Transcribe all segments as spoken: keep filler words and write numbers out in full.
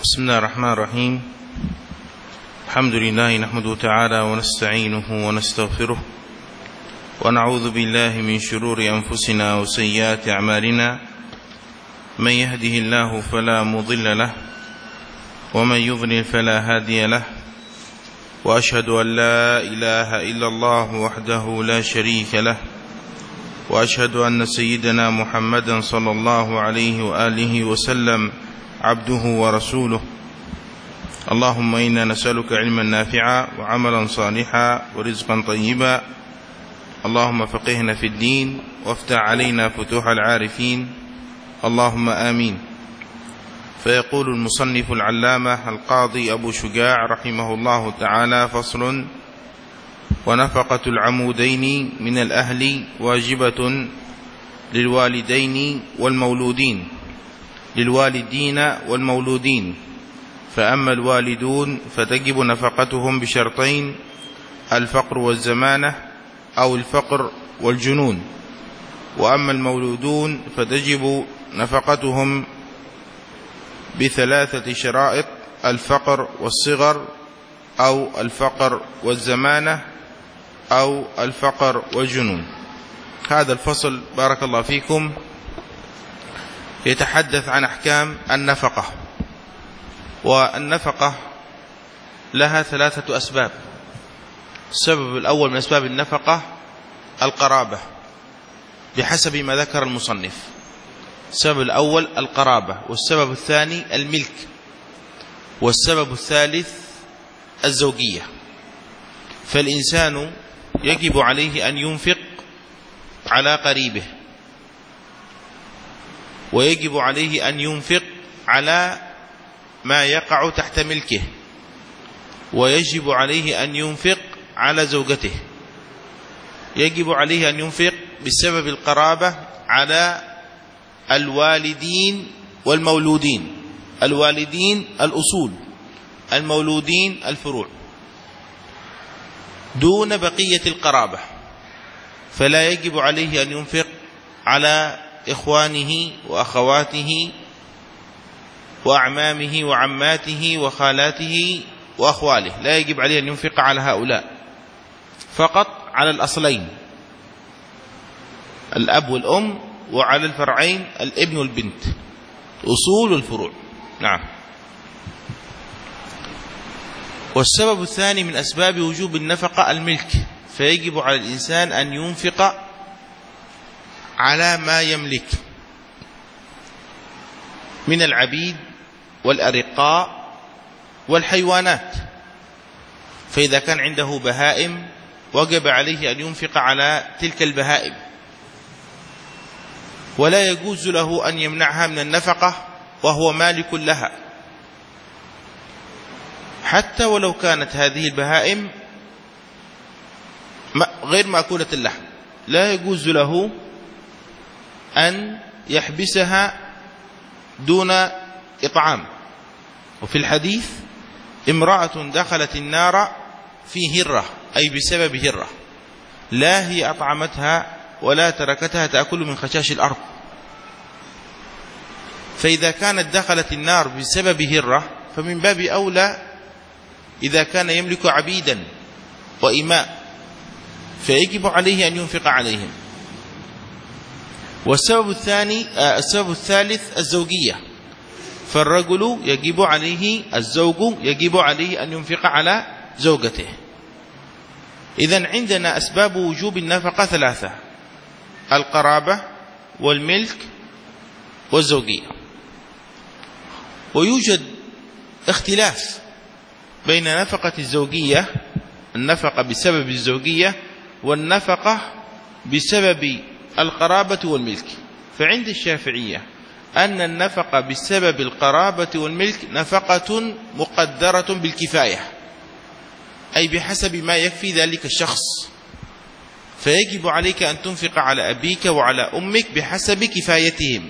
بسم الله الرحمن الرحيم. الحمد لله نحمده تعالى ونستعينه ونستغفره ونعوذ بالله من شرور أنفسنا وسيئات أعمالنا، من يهده الله فلا مضل له ومن يضلل فلا هادي له، وأشهد أن لا إله إلا الله وحده لا شريك له، وأشهد أن سيدنا محمدا صلى الله عليه وآله وسلم عبده ورسوله. اللهم إنا نسألك علما نافعا وعملا صالحا ورزقا طيبا، اللهم فقهنا في الدين وافتح علينا فتوح العارفين، اللهم آمين. فيقول المصنف العلامة القاضي أبو شجاع رحمه الله تعالى: فصل: ونفقة العمودين من الأهل واجبة للوالدين والمولودين للوالدين والمولودين، فأما الوالدون فتجب نفقتهم بشرطين: الفقر والزمانة أو الفقر والجنون، وأما المولودون فتجب نفقتهم بثلاثة شرائط: الفقر والصغر أو الفقر والزمانة أو الفقر والجنون. هذا الفصل بارك الله فيكم يتحدث عن أحكام النفقة، والنفقة لها ثلاثة أسباب. السبب الأول من أسباب النفقة القرابة بحسب ما ذكر المصنف. السبب الأول القرابة، والسبب الثاني الملك، والسبب الثالث الزوجية. فالإنسان يجب عليه أن ينفق على قريبه، ويجب عليه أن ينفق على ما يقع تحت ملكه، ويجب عليه أن ينفق على زوجته. يجب عليه أن ينفق بسبب القرابة على الوالدين والمولودين. الوالدين الأصول، المولودين الفروع، دون بقية القرابة. فلا يجب عليه أن ينفق على إخوانه وأخواته وأعمامه وعماته وخالاته وأخواله، لا يجب عليه أن ينفق على هؤلاء، فقط على الأصلين: الأب والأم، وعلى الفرعين: الابن والبنت، أصول الفروع. نعم. والسبب الثاني من أسباب وجوب النفقة الملك، فيجب على الإنسان أن ينفق على ما يملك من العبيد والأرقاء والحيوانات. فإذا كان عنده بهائم وجب عليه أن ينفق على تلك البهائم، ولا يجوز له أن يمنعها من النفقة وهو مالك لها، حتى ولو كانت هذه البهائم غير مأكولة اللحم، لا يجوز له أن يحبسها دون إطعام. وفي الحديث: امرأة دخلت النار في هرة، أي بسبب هرة، لا هي أطعمتها ولا تركتها تأكل من خشاش الأرض. فإذا كانت دخلت النار بسبب هرة، فمن باب أولى إذا كان يملك عبيدا وإماء، فيجب عليه أن ينفق عليهم. والسبب الثاني آه السبب الثالث الزوجية، فالرجل يجب عليه الزوج يجب عليه أن ينفق على زوجته. إذن عندنا أسباب وجوب النفقة ثلاثة: القرابة والملك والزوجية. ويوجد اختلاف بين نفقة الزوجية، النفقة بسبب الزوجية، والنفقة بسبب القرابة والملك. فعند الشافعية أن النفقة بسبب القرابة والملك نفقة مقدرة بالكفاية، أي بحسب ما يكفي ذلك الشخص. فيجب عليك أن تنفق على أبيك وعلى أمك بحسب كفايتهم.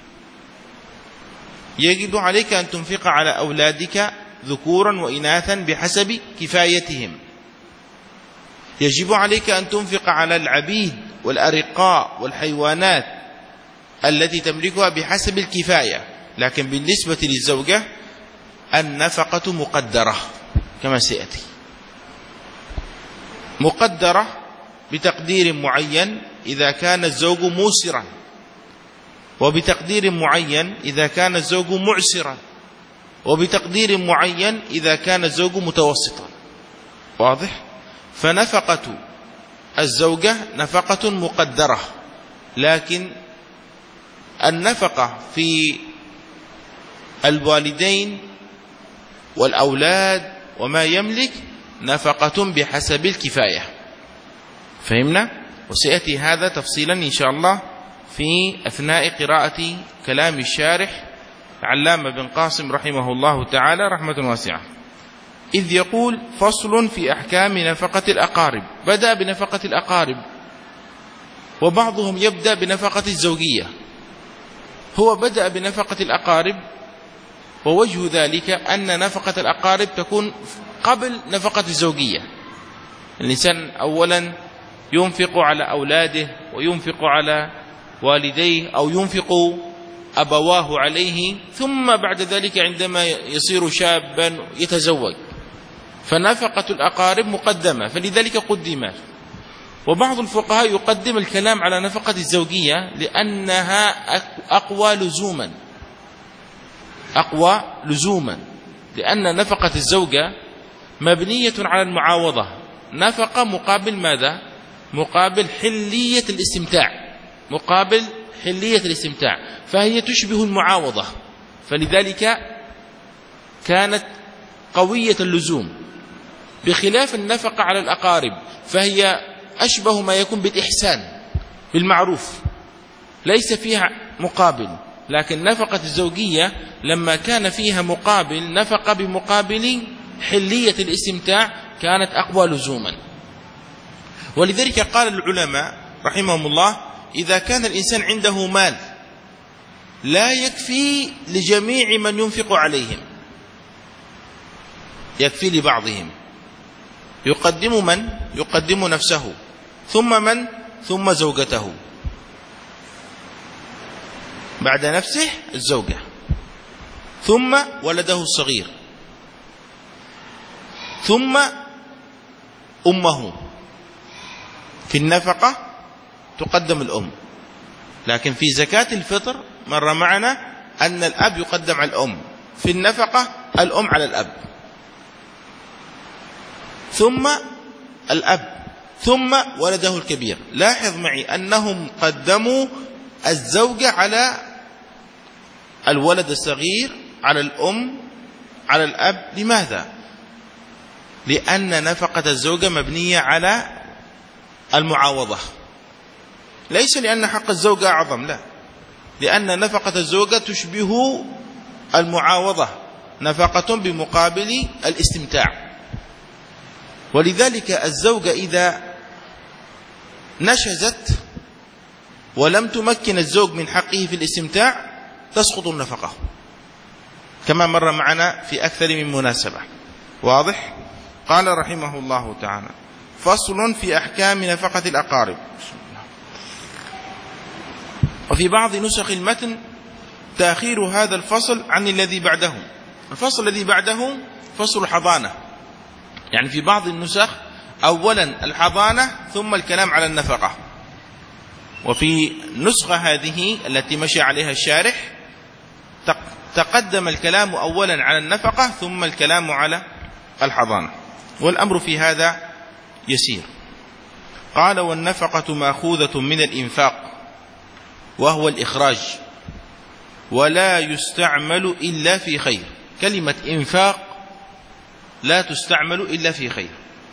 يجب عليك أن تنفق على أولادك ذكورا وإناثا بحسب كفايتهم. يجب عليك أن تنفق على العبيد والأرقاء والحيوانات التي تملكها بحسب الكفاية. لكن بالنسبة للزوجة النفقة مقدرة كما سيأتي، مقدرة بتقدير معين إذا كان الزوج موسرا، وبتقدير معين إذا كان الزوج معسرا، وبتقدير معين إذا كان الزوج متوسطا. واضح؟ فنفقة الزوجة نفقة مقدرة، لكن النفقة في الوالدين والأولاد وما يملك نفقة بحسب الكفاية. فهمنا؟ وسيأتي هذا تفصيلا إن شاء الله في أثناء قراءة كلام الشارح علامة بن قاسم رحمه الله تعالى رحمة واسعة، إذ يقول: فصل في أحكام نفقة الأقارب. بدأ بنفقة الأقارب، وبعضهم يبدأ بنفقة الزوجية. هو بدأ بنفقة الأقارب، ووجه ذلك أن نفقة الأقارب تكون قبل نفقة الزوجية. الإنسان أولا ينفق على أولاده وينفق على والديه أو ينفق أبواه عليه، ثم بعد ذلك عندما يصير شابا يتزوج، فنفقة الأقارب مقدمة، فلذلك قدمت. وبعض الفقهاء يقدم الكلام على نفقة الزوجية لأنها أقوى لزوما أقوى لزوما لأن نفقة الزوجة مبنية على المعاوضة، نفقة مقابل ماذا؟ مقابل حلية الاستمتاع، مقابل حلية الاستمتاع، فهي تشبه المعاوضة، فلذلك كانت قوية اللزوم، بخلاف النفقة على الأقارب فهي أشبه ما يكون بالإحسان بالمعروف، ليس فيها مقابل. لكن نفقة الزوجية لما كان فيها مقابل، نفقة بمقابل حلية الاستمتاع، كانت أقوى لزوما. ولذلك قال العلماء رحمهم الله: إذا كان الإنسان عنده مال لا يكفي لجميع من ينفق عليهم، يكفي لبعضهم، يقدم من؟ يقدم نفسه، ثم من؟ ثم زوجته، بعد نفسه الزوجة، ثم ولده الصغير، ثم أمه. في النفقة تقدم الأم، لكن في زكاة الفطر مر معنا أن الأب يقدم على الأم، في النفقة الأم على الأب، ثم الأب، ثم ولده الكبير. لاحظ معي أنهم قدموا الزوجة على الولد الصغير، على الأم، على الأب. لماذا؟ لأن نفقة الزوجة مبنية على المعاوضة، ليس لأن حق الزوجة أعظم، لا، لأن نفقة الزوجة تشبه المعاوضة، نفقة بمقابل الاستمتاع. ولذلك الزوجة إذا نشزت ولم تمكن الزوج من حقه في الاستمتاع تسقط النفقة، كما مر معنا في أكثر من مناسبة. واضح؟ قال رحمه الله تعالى: فصل في أحكام نفقة الأقارب. وفي بعض نسخ المتن تأخير هذا الفصل عن الذي بعده. الفصل الذي بعده فصل الحضانة، يعني في بعض النسخ أولا الحضانة ثم الكلام على النفقة، وفي نسخة هذه التي مشى عليها الشارح تقدم الكلام أولا على النفقة ثم الكلام على الحضانة، والأمر في هذا يسير. قال: والنفقة مأخوذة من الإنفاق وهو الإخراج، ولا يستعمل إلا في خير. كلمة إنفاق لا تستعمل إلا في خير،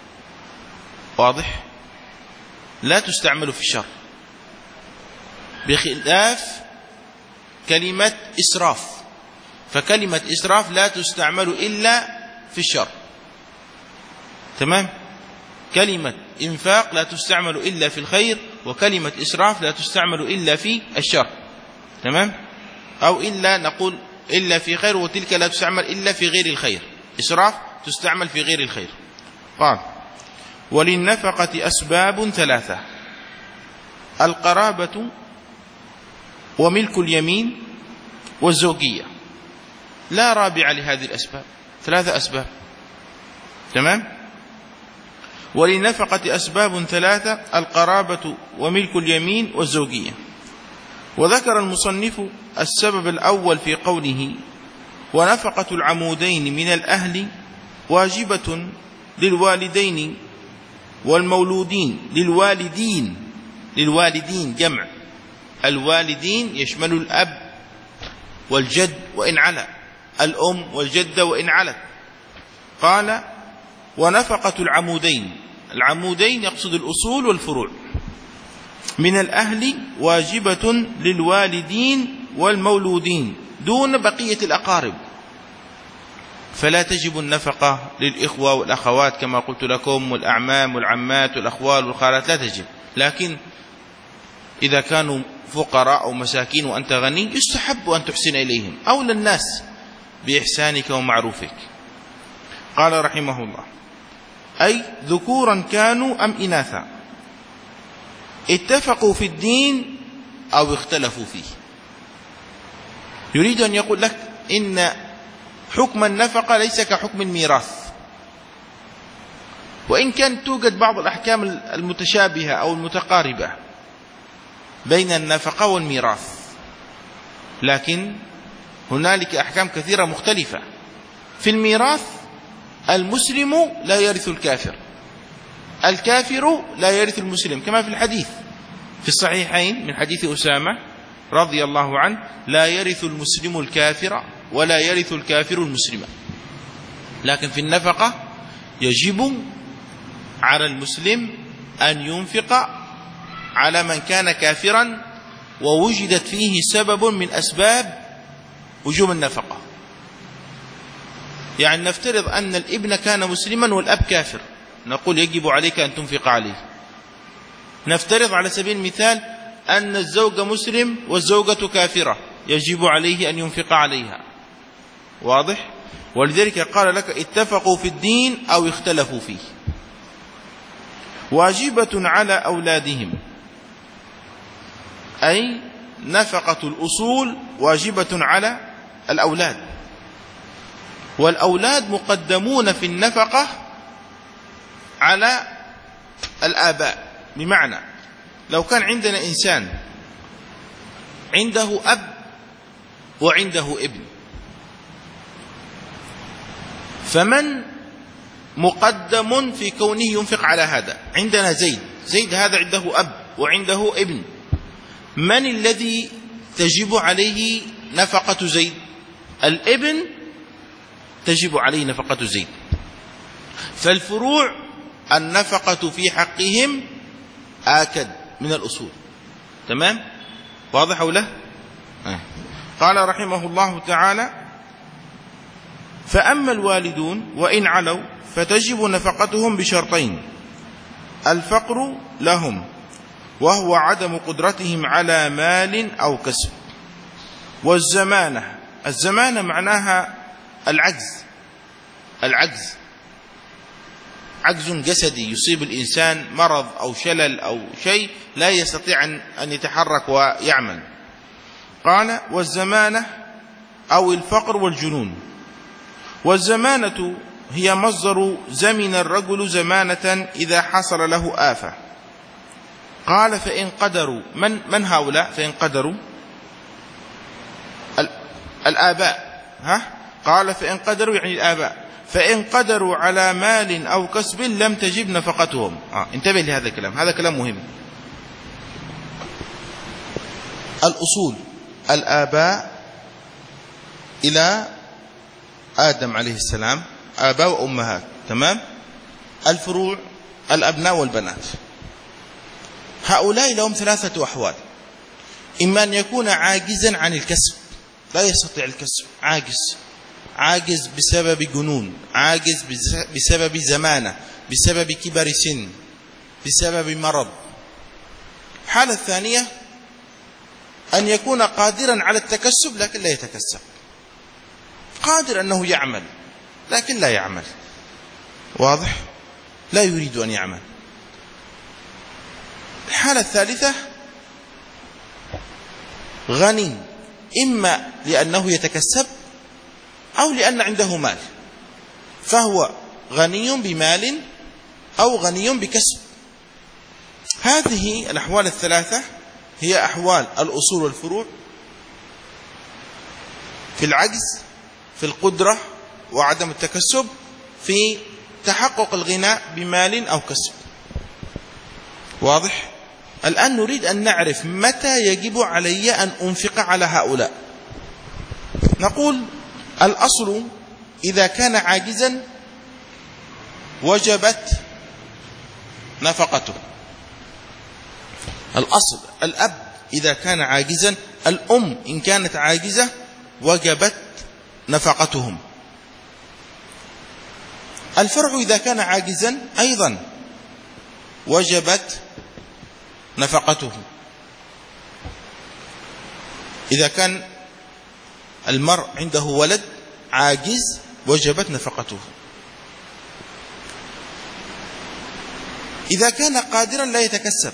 واضح؟ لا تستعمل في الشر، بخلاف كلمة إسراف، فكلمة إسراف لا تستعمل إلا في الشر. تمام؟ كلمة إنفاق لا تستعمل إلا في الخير، وكلمة إسراف لا تستعمل إلا في الشر. تمام؟ أو إلا نقول إلا في خير، وتلك لا تستعمل إلا في غير الخير. إسراف تستعمل في غير الخير. قال: وللنفقة أسباب ثلاثة: القرابة، وملك اليمين، والزوجية. لا رابع لهذه الأسباب، ثلاثة أسباب. تمام. وللنفقة أسباب ثلاثة: القرابة وملك اليمين والزوجية. وذكر المصنف السبب الأول في قوله: ونفقة العمودين من الأهل واجبة للوالدين والمولودين للوالدين للوالدين جمع الوالدين يشمل الأب والجد وإن علا، الأم والجدة وإن علت. قال: ونفقة العمودين، العمودين يقصد الأصول والفروع، من الأهل واجبة للوالدين والمولودين دون بقية الأقارب، فلا تجب النفقة للإخوة والأخوات كما قلت لكم، والأعمام والعمات والأخوال والخالات لا تجب، لكن إذا كانوا فقراء أو مساكين وأنت غني يستحب أن تحسن إليهم، أو للناس بإحسانك ومعروفك. قال رحمه الله: أي ذكورا كانوا أم إناثا، اتفقوا في الدين أو اختلفوا فيه. يريد أن يقول لك إن حكم النفقة ليس كحكم الميراث، وإن كان توجد بعض الأحكام المتشابهة أو المتقاربة بين النفقة والميراث، لكن هنالك أحكام كثيرة مختلفة. في الميراث المسلم لا يرث الكافر، الكافر لا يرث المسلم، كما في الحديث في الصحيحين من حديث أسامة رضي الله عنه: لا يرث المسلم الكافر ولا يرث الكافر المسلم. لكن في النفقة يجب على المسلم أن ينفق على من كان كافرا ووجدت فيه سبب من أسباب وجوب النفقة. يعني نفترض أن الابن كان مسلما والأب كافر، نقول يجب عليك أن تنفق عليه. نفترض على سبيل المثال أن الزوج مسلم والزوجة كافرة، يجب عليه أن ينفق عليها. واضح؟ ولذلك قال لك: اتفقوا في الدين أو اختلفوا فيه. واجبة على أولادهم، أي نفقة الأصول واجبة على الأولاد، والأولاد مقدمون في النفقة على الآباء. بمعنى لو كان عندنا إنسان عنده أب وعنده ابن، فمن مقدم في كونه ينفق على هذا؟ عندنا زيد، زيد هذا عنده أب وعنده ابن، من الذي تجب عليه نفقة زيد؟ الابن تجب عليه نفقة زيد. فالفروع النفقة في حقهم آكد من الأصول. تمام؟ واضح أو لا؟ آه. قال رحمه الله تعالى: فأما الوالدون وإن علوا فتجب نفقتهم بشرطين: الفقر لهم وهو عدم قدرتهم على مال أو كسب، والزمانة، الزمانة معناها العجز، العجز عجز جسدي يصيب الإنسان، مرض أو شلل أو شيء لا يستطيع أن يتحرك ويعمل. قال: والزمانة أو الفقر والجنون. والزمانة هي مصدر زمن الرجل زمانة إذا حصل له آفة. قال: فإن قدروا، من, من هؤلاء فإن قدروا؟ الآباء. ها؟ قال: فإن قدروا يعني الآباء، فإن قدروا على مال أو كسب لم تجب نفقتهم. آه. انتبه لهذا الكلام، هذا كلام مهم. الأصول الآباء إلى آدم عليه السلام، آباء وأمهات. تمام؟ الفروع الأبناء والبنات. هؤلاء لهم ثلاثة أحوال: إما أن يكون عاجزا عن الكسب، لا يستطيع الكسب، عاجز عاجز بسبب جنون، عاجز بسبب زمانة، بسبب كبر سن، بسبب مرض. الحالة الثانية أن يكون قادرا على التكسب لكن لا يتكسب، قادر أنه يعمل لكن لا يعمل. واضح؟ لا يريد أن يعمل. الحالة الثالثة غني، إما لأنه يتكسب أو لأن عنده مال، فهو غني بمال أو غني بكسب. هذه الأحوال الثلاثة هي أحوال الأصول والفروع في العجز، في القدرة وعدم التكسب، في تحقق الغنى بمال أو كسب. واضح؟ الآن نريد أن نعرف متى يجب علي أن أنفق على هؤلاء. نقول الأصل إذا كان عاجزا وجبت نفقته. الأصل الأب إذا كان عاجزا، الأم إن كانت عاجزة وجبت نفقتهم. الفرع إذا كان عاجزا أيضا وجبت نفقته. إذا كان المرء عنده ولد عاجز وجبت نفقته. إذا كان قادرا لا يتكسب،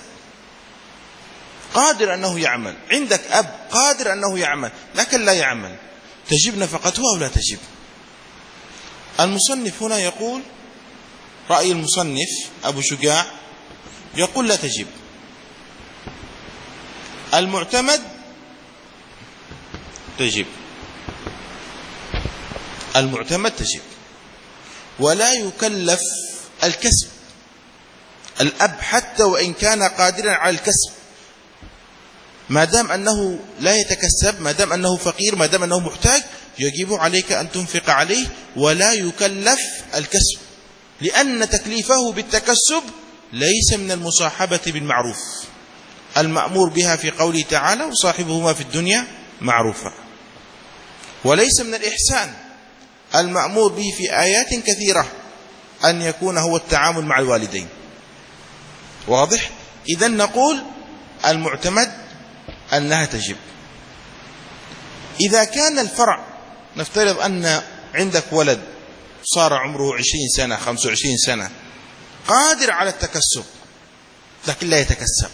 قادر أنه يعمل، عندك أب قادر أنه يعمل لكن لا يعمل، تجب نفقته أو لا تجب؟ المصنف هنا يقول، رأي المصنف أبو شجاع يقول لا تجب. المعتمد تجب، المعتمد تجب، ولا يكلف الكسب. الأب حتى وإن كان قادرا على الكسب، ما دام أنه لا يتكسب، ما دام أنه فقير، ما دام أنه محتاج، يجب عليك أن تنفق عليه ولا يكلف الكسب، لأن تكليفه بالتكسب ليس من المصاحبة بالمعروف المأمور بها في قوله تعالى وصاحبهما في الدنيا معروفا، وليس من الإحسان المأمور به في آيات كثيرة أن يكون هو التعامل مع الوالدين. واضح؟ إذن نقول المعتمد أنها تجب. إذا كان الفرع، نفترض أن عندك ولد صار عمره عشرين سنة خمسة وعشرين سنة قادر على التكسب لكن لا يتكسب،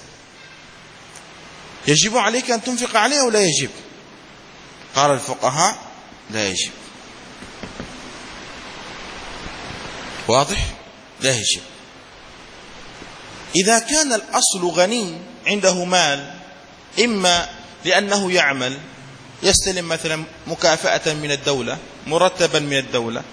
يجب عليك أن تنفق عليه أو لا يجب؟ قال الفقهاء لا يجب. واضح؟ لا يجب. إذا كان الأصل غني عنده مال، إما لأنه يعمل يستلم مثلا مكافأة من الدولة، مرتبا من الدولة،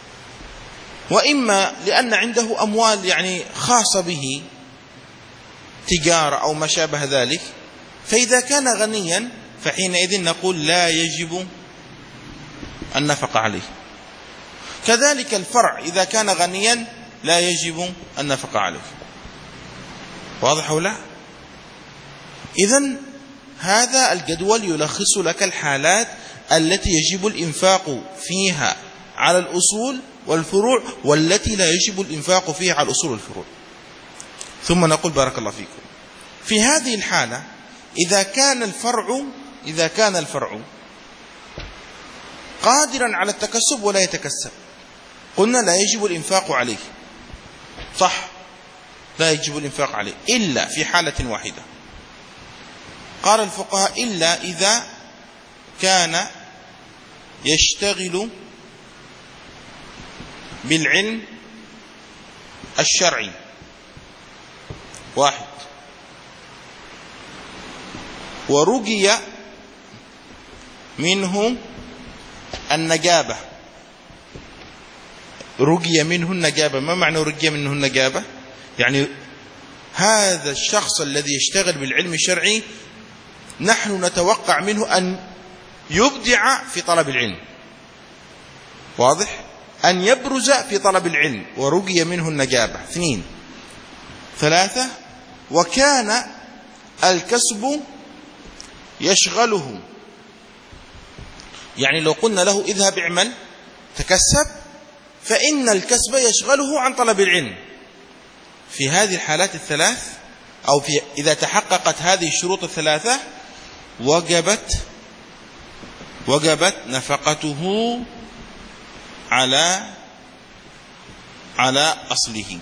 وإما لأن عنده أموال يعني خاصة به، تجارة أو ما شابه ذلك، فإذا كان غنيا فحينئذ نقول لا يجب النفقة عليه. كذلك الفرع إذا كان غنيا لا يجب النفقة عليه. واضح أو لا؟ إذن هذا الجدول يلخص لك الحالات التي يجب الإنفاق فيها على الأصول والفروع والتي لا يجب الإنفاق فيها على الأصول والفروع. ثم نقول بارك الله فيكم، في هذه الحالة إذا كان الفرع إذا كان الفرع قادرا على التكسب ولا يتكسب، قلنا لا يجب الإنفاق عليه، صح؟ لا يجب الإنفاق عليه إلا في حالة واحدة. قال الفقهاء إلا إذا كان يشتغل بالعلم الشرعي. واحد، ورجي منه النجابة. رجي منه النجابة، ما معنى رجي منه النجابة؟ يعني هذا الشخص الذي يشتغل بالعلم الشرعي نحن نتوقع منه أن يبدع في طلب العلم. واضح؟ أن يبرز في طلب العلم، ورجي منه النجابة. اثنين. ثلاثة، وكان الكسب يشغله، يعني لو قلنا له اذهب اعمل تكسب فإن الكسب يشغله عن طلب العلم. في هذه الحالات الثلاث أو في إذا تحققت هذه الشروط الثلاثة وجبت وجبت نفقته على على أصله،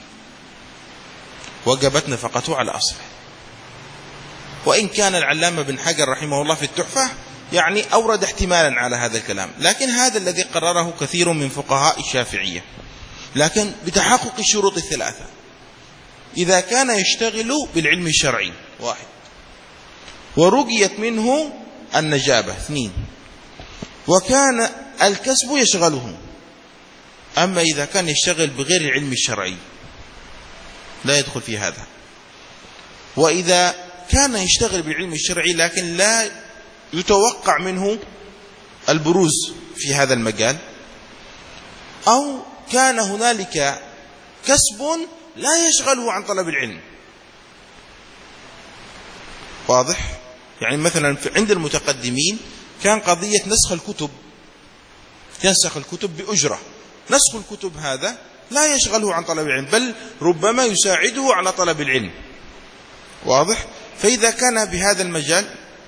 وجبت نفقته على أصله. وإن كان العلامة بن حجر رحمه الله في التحفة يعني أورد احتمالا على هذا الكلام، لكن هذا الذي قرره كثير من فقهاء الشافعية. لكن بتحقق الشروط الثلاثة: إذا كان يشتغل بالعلم الشرعي واحد، ورقيت منه النجابة اثنين، وكان الكسب يشغله. أما إذا كان يشتغل بغير العلم الشرعي لا يدخل في هذا. وإذا كان يشتغل بالعلم الشرعي لكن لا يتوقع منه البروز في هذا المجال، أو كان هنالك كسب لا يشغله عن طلب العلم. واضح؟ يعني مثلا عند المتقدمين كان قضية نسخ الكتب، ينسخ الكتب بأجرة، نسخ الكتب هذا لا يشغله عن طلب العلم، بل ربما يساعده على طلب العلم. واضح؟ فإذا كان بهذا المجال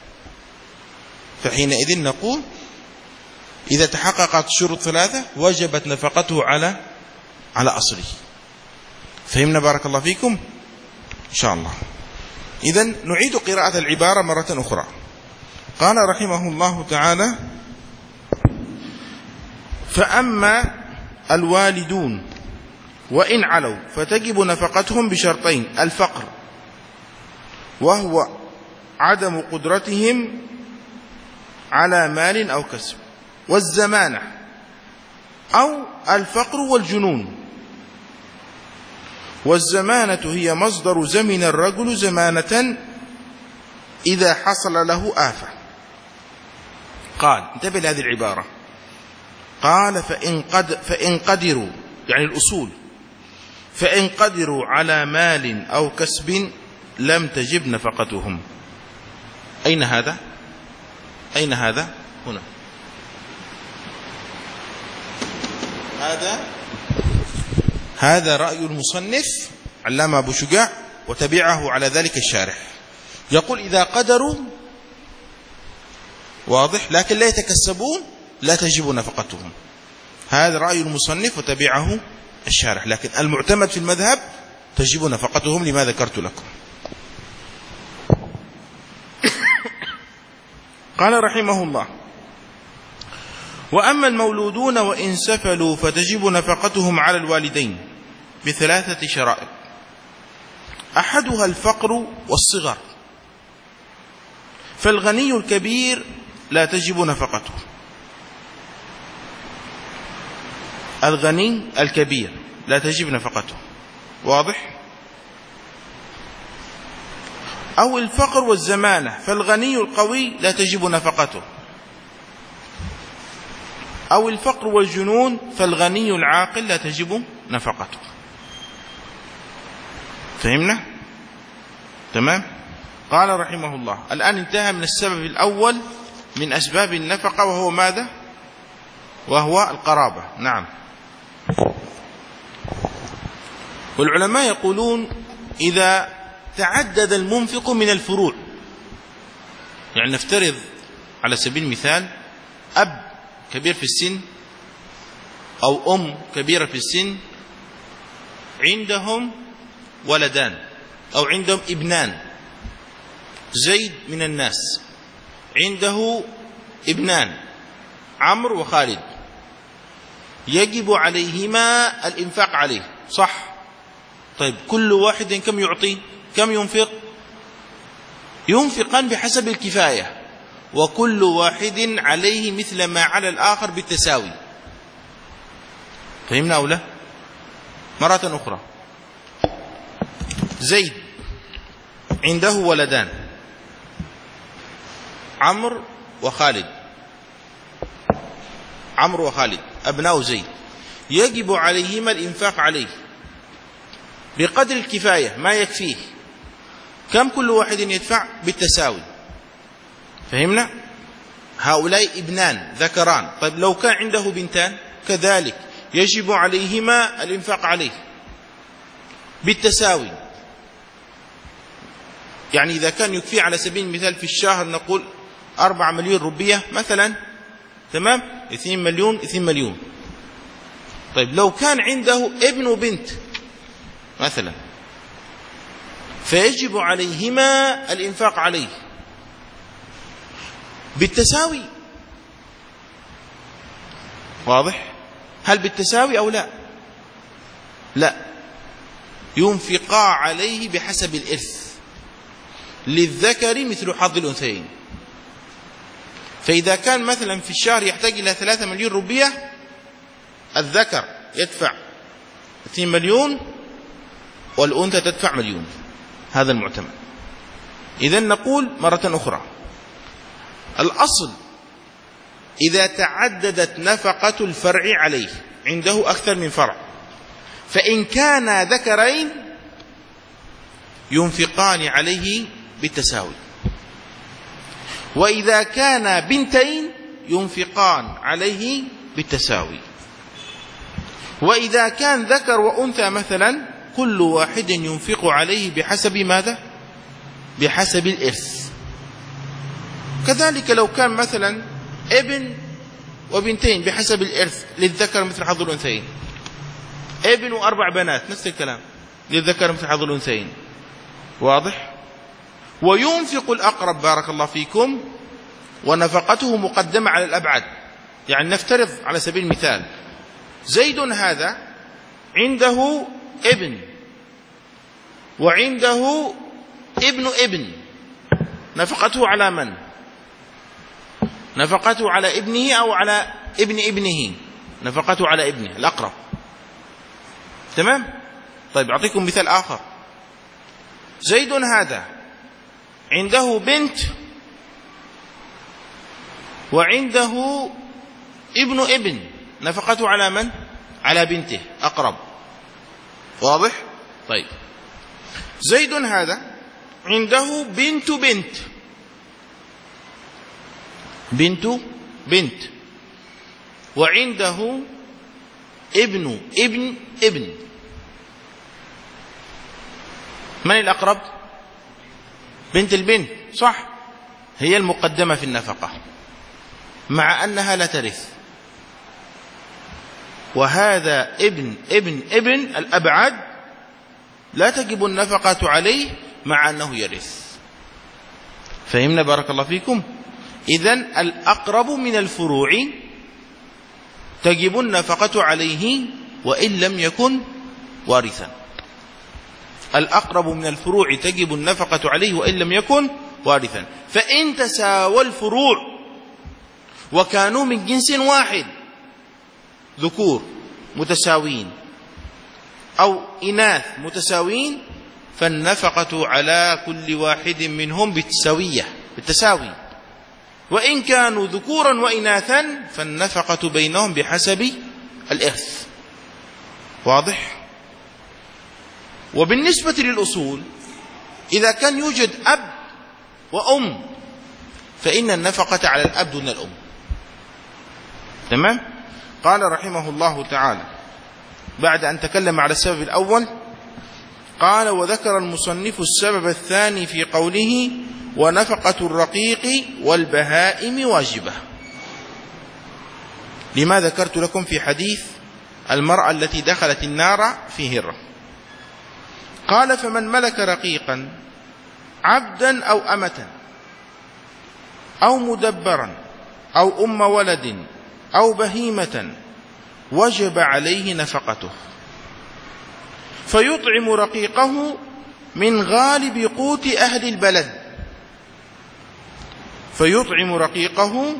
فحينئذ نقول إذا تحققت الشروط ثلاثة وجبت نفقته على على أصله. فهمنا بارك الله فيكم إن شاء الله. إذن نعيد قراءة العبارة مرة أخرى. قال رحمه الله تعالى: فأما الوالدون وإن علوا فتجب نفقتهم بشرطين: الفقر وهو عدم قدرتهم على مال أو كسب، والزمانة أو الفقر والجنون. والزمانة هي مصدر زمن الرجل زمانة إذا حصل له آفة. قال انتبه لهذه العبارة، قال فإن, قد فإن قدروا، يعني الأصول، فإن قدروا على مال أو كسب لم تجب نفقتهم. أين هذا؟ أين هذا؟ هنا. هذا هذا رأي المصنف علامة أبو شجاع، وتبعه على ذلك الشارح. يقول إذا قدروا، واضح، لكن لا يتكسبون لا تجب نفقتهم. هذا رأي المصنف وتبعه الشارح، لكن المعتمد في المذهب تجب نفقتهم لما ذكرت لكم. قال رحمه الله: وأما المولودون وإن سفلوا فتجب نفقتهم على الوالدين بثلاثة شرائط: أحدها الفقر والصغر، فالغني الكبير لا تجب نفقته. الغني الكبير لا تجب نفقته، واضح؟ أو الفقر والزمانة، فالغني القوي لا تجب نفقته. أو الفقر والجنون، فالغني العاقل لا تجب نفقته. فهمنا؟ تمام؟ قال رحمه الله: الآن انتهى من السبب الأول من أسباب النفقة، وهو ماذا؟ وهو القرابة. نعم. والعلماء يقولون إذا تعدد المنفق من الفروع، يعني نفترض على سبيل المثال أب كبير في السن أو أم كبيرة في السن، عندهم ولدان أو عندهم ابنان. زيد من الناس عنده ابنان عمرو وخالد، يجب عليهما الإنفاق عليه، صح؟ طيب كل واحد كم يعطي؟ كم ينفق؟ ينفقان بحسب الكفاية، وكل واحد عليه مثل ما على الآخر بالتساوي. فهمنا أو لا؟ مرة أخرى، زيد عنده ولدان عمرو وخالد، عمرو وخالد أبناء زيد، يجب عليهما الإنفاق عليه بقدر الكفاية ما يكفيه. كم كل واحد يدفع؟ بالتساوي. فهمنا؟ هؤلاء ابنان ذكران. طيب لو كان عنده بنتان كذلك يجب عليهما الإنفاق عليه بالتساوي. يعني إذا كان يكفي على سبيل المثال في الشهر نقول أربعة مليون روبية مثلا، تمام؟ اثنين مليون اثنين مليون. طيب لو كان عنده ابن وبنت مثلا، فيجب عليهما الإنفاق عليه بالتساوي. واضح؟ هل بالتساوي أو لا؟ لا، ينفقا عليه بحسب الإرث، للذكر مثل حظ الأنثيين. فإذا كان مثلا في الشهر يحتاج إلى ثلاثة مليون روبية، الذكر يدفع اثنين مليون والأنثى تدفع مليون. هذا المعتمد. إذن نقول مرة أخرى، الأصل إذا تعددت نفقة الفرع عليه، عنده أكثر من فرع، فإن كان ذكرين ينفقان عليه بالتساوي، وإذا كان بنتين ينفقان عليه بالتساوي، وإذا كان ذكر وأنثى مثلا كل واحد ينفق عليه بحسب ماذا؟ بحسب الإرث. كذلك لو كان مثلا ابن وبنتين بحسب الإرث، للذكر مثل حظ الأنثيين. ابن وأربع بنات نفس الكلام، للذكر مثل حظ الأنثيين. واضح؟ وينفق الأقرب بارك الله فيكم ونفقته مقدمة على الأبعد. يعني نفترض على سبيل المثال زيد هذا عنده ابن وعنده ابن ابن، نفقته على من؟ نفقته على ابنه أو على ابن ابنه؟ نفقته على ابنه الأقرب. تمام؟ طيب أعطيكم مثال آخر. زيد هذا عنده بنت وعنده ابن ابن، نفقته على من؟ على بنته أقرب. واضح؟ طيب زيد هذا عنده بنت بنت بنت بنت وعنده ابن ابن ابن، من الأقرب؟ بنت البنت، صح؟ هي المقدمة في النفقة مع أنها لا ترث. وهذا ابن ابن ابن الأبعد لا تجب النفقة عليه مع أنه يرث. فهمنا بارك الله فيكم؟ إذن الأقرب من الفروع تجب النفقة عليه وإن لم يكن وارثا. الأقرب من الفروع تجب النفقة عليه وإن لم يكن وارثا. فإن تساوى الفروع وكانوا من جنس واحد، ذكور متساوين أو إناث متساوين، فالنفقة على كل واحد منهم بالتساوية بالتساوي. وإن كانوا ذكورا وإناثا فالنفقة بينهم بحسب الإرث. واضح؟ وبالنسبة للأصول إذا كان يوجد أب وأم فإن النفقة على الأب دون الأم. تمام؟ قال رحمه الله تعالى بعد أن تكلم على السبب الأول قال: وذكر المصنف السبب الثاني في قوله: ونفقة الرقيق والبهائم واجبة. لما ذكرت لكم في حديث المرأة التي دخلت النار في هرة. قال: فمن ملك رقيقا عبدا أو أمة أو مدبرا أو أم ولد أو بهيمة وجب عليه نفقته، فيطعم رقيقه من غالب قوت أهل البلد فيطعم رقيقه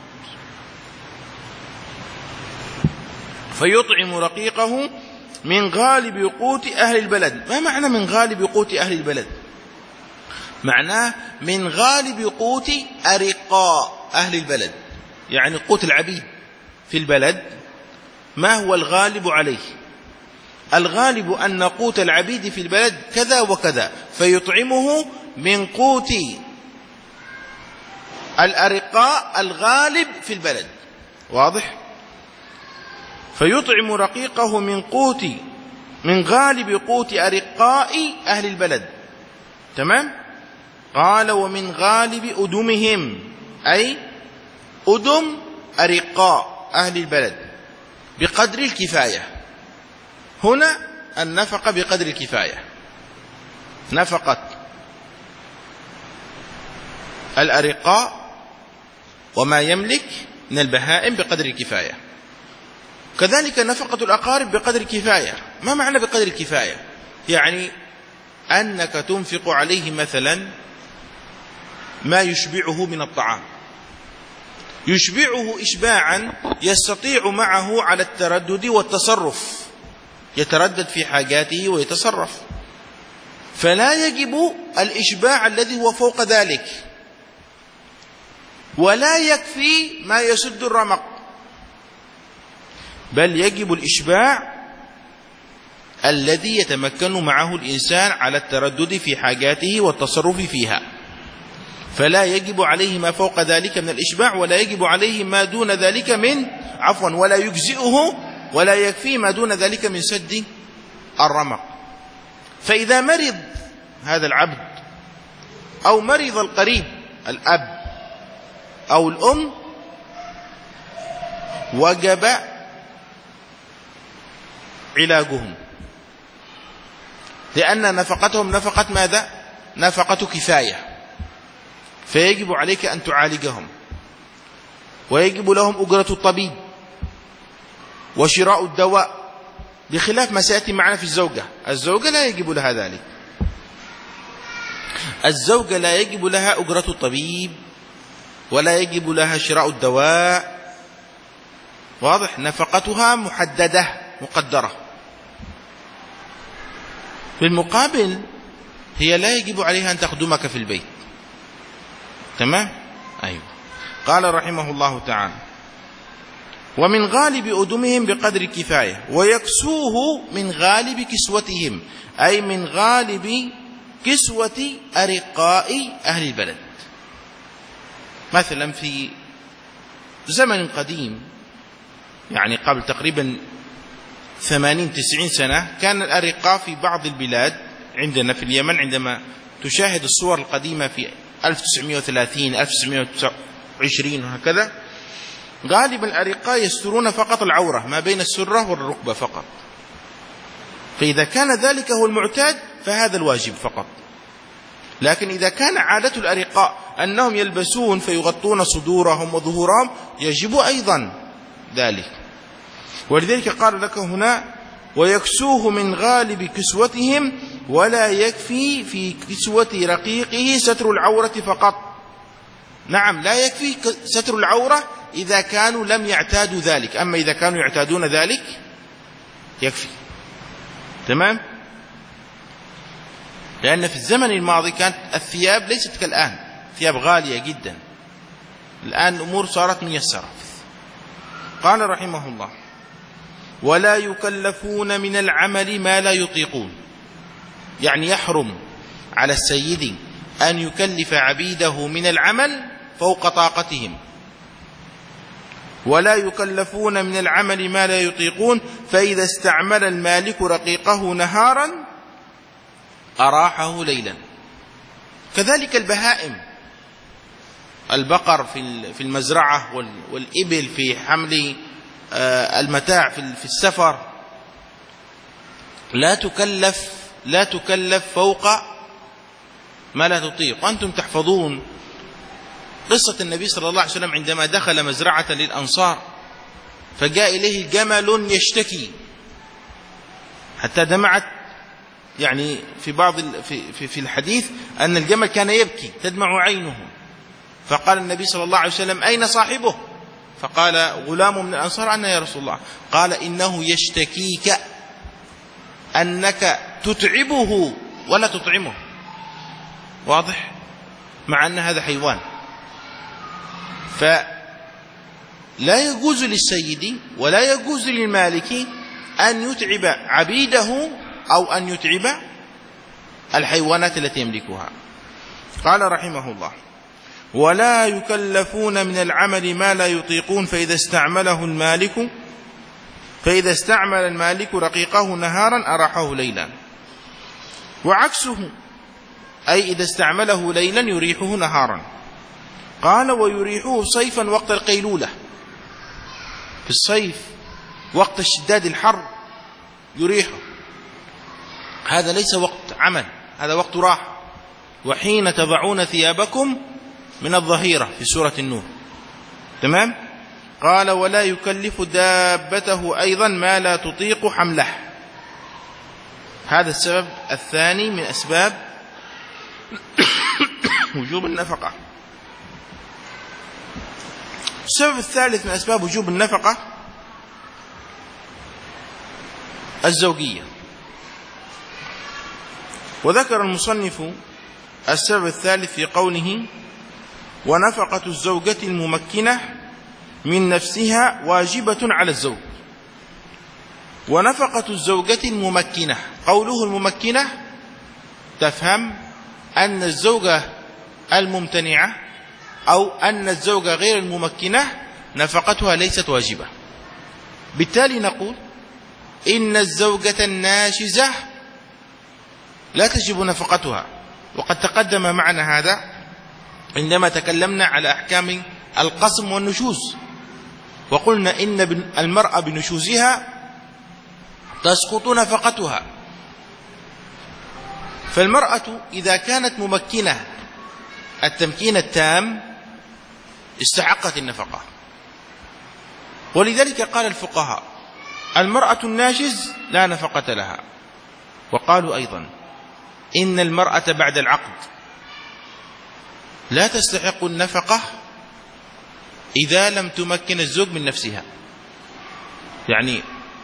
فيطعم رقيقه من غالب قوت أهل البلد. ما معنى من غالب قوت أهل البلد؟ معناه من غالب قوت أرقاء أهل البلد، يعني قوت العبيد في البلد. ما هو الغالب عليه؟ الغالب أن قوت العبيد في البلد كذا وكذا، فيطعمه من قوت الأرقاء الغالب في البلد. واضح؟ فيطعم رقيقه من قوت من غالب قوت أرقاء أهل البلد. تمام؟ قال: ومن غالب أدمهم، أي أدم أرقاء أهل البلد بقدر الكفاية. هنا النفقة بقدر الكفاية، نفقة الأرقاء وما يملك من البهائم بقدر الكفاية. كذلك نفقة الأقارب بقدر الكفاية. ما معنى بقدر الكفاية؟ يعني أنك تنفق عليه مثلا ما يشبعه من الطعام، يشبعه إشباعا يستطيع معه على التردد والتصرف، يتردد في حاجاته ويتصرف، فلا يجب الإشباع الذي هو فوق ذلك، ولا يكفي ما يسد الرمق، بل يجب الإشباع الذي يتمكن معه الإنسان على التردد في حاجاته والتصرف فيها، فلا يجب عليه ما فوق ذلك من الإشباع، ولا يجب عليه ما دون ذلك من عفوا ولا يجزئه ولا يكفي ما دون ذلك من سد الرمق. فإذا مرض هذا العبد أو مرض القريب الأب أو الأم وجب علاجهم، لأن نفقتهم نفقة ماذا؟ نفقة كفاية، فيجب عليك أن تعالجهم، ويجب لهم أجرة الطبيب وشراء الدواء، بخلاف ما سيأتي معنا في الزوجة. الزوجة لا يجب لها ذلك، الزوجة لا يجب لها أجرة الطبيب ولا يجب لها شراء الدواء، واضح؟ نفقتها محددة مقدرة. بالمقابل هي لا يجب عليها أن تخدمك في البيت، تمام؟ أيوة. قال رحمه الله تعالى: ومن غالب أدمهم بقدر الكفاية، ويكسوه من غالب كسوتهم، أي من غالب كسوة أرقاء أهل البلد. مثلا في زمن قديم، يعني قبل تقريبا ثمانين تسعين سنة، كان الأرقاء في بعض البلاد عندنا في اليمن، عندما تشاهد الصور القديمة في ألف وتسعمائة وثلاثين ألف وتسعمائة وعشرين وهكذا، غالبا الأرقاء يسترون فقط العورة ما بين السرة والركبة فقط، فإذا كان ذلك هو المعتاد فهذا الواجب فقط. لكن إذا كان عادة الأرقاء أنهم يلبسون فيغطون صدورهم وظهورهم، يجب أيضا ذلك. ولذلك قال لك هنا: ويكسوه من غالب كسوتهم، ولا يكفي في كسوة رقيقه ستر العورة فقط. نعم، لا يكفي ستر العورة إذا كانوا لم يعتادوا ذلك، أما إذا كانوا يعتادون ذلك يكفي. تمام؟ لأن في الزمن الماضي كانت الثياب ليست كالآن، ثياب غالية جدا، الآن الأمور صارت ميسرة. قال رحمه الله: ولا يكلفون من العمل ما لا يطيقون، يعني يحرم على السيد أن يكلف عبيده من العمل فوق طاقتهم. ولا يكلفون من العمل ما لا يطيقون، فإذا استعمل المالك رقيقه نهارا أراحه ليلا. كذلك البهائم، البقر في المزرعة والإبل في حمل المتاع في السفر، لا تكلف لا تكلف فوق ما لا تطيق. وأنتم تحفظون قصة النبي صلى الله عليه وسلم عندما دخل مزرعة للأنصار، فجاء إليه جمل يشتكي حتى دمعت، يعني في بعض في في في الحديث أن الجمل كان يبكي تدمع عينه، فقال النبي صلى الله عليه وسلم: أين صاحبه؟ فقال غلام من الأنصار: أنا يا رسول الله. قال: إنه يشتكيك أنك تتعبه ولا تطعمه. واضح؟ مع أن هذا حيوان. فلا يجوز للسيد ولا يجوز للمالك أن يتعب عبيده أو أن يتعب الحيوانات التي يملكها. قال رحمه الله: ولا يكلفون من العمل ما لا يطيقون، فإذا استعمله المالك فإذا استعمل المالك رقيقه نهارا أراحه ليلا، وعكسه، أي إذا استعمله ليلا يريحه نهارا. قال: ويريحه صيفا وقت القيلولة، في الصيف وقت الشداد الحر يريحه، هذا ليس وقت عمل، هذا وقت راحة. وحين تضعون ثيابكم من الظهيرة في سورة النور. تمام. قال ولا يكلف دابته أيضا ما لا تطيق حمله. هذا السبب الثاني من أسباب وجوب النفقة. السبب الثالث من أسباب وجوب النفقة الزوجية. وذكر المصنف السبب الثالث في قوله ونفقة الزوجة الممكنة من نفسها واجبة على الزوج. ونفقة الزوجة الممكنة، قوله الممكنة تفهم أن الزوجة الممتنعة أو أن الزوجة غير الممكنة نفقتها ليست واجبة. بالتالي نقول إن الزوجة الناشزة لا تجب نفقتها، وقد تقدم معنا هذا عندما تكلمنا على أحكام القسم والنشوز، وقلنا إن المرأة بنشوزها تسقط نفقتها. فالمرأة إذا كانت ممكنة التمكين التام استحقت النفقة. ولذلك قال الفقهاء المرأة الناشز لا نفقة لها. وقالوا أيضا إن المرأة بعد العقد لا تستحق النفقة إذا لم تمكن الزوج من نفسها. يعني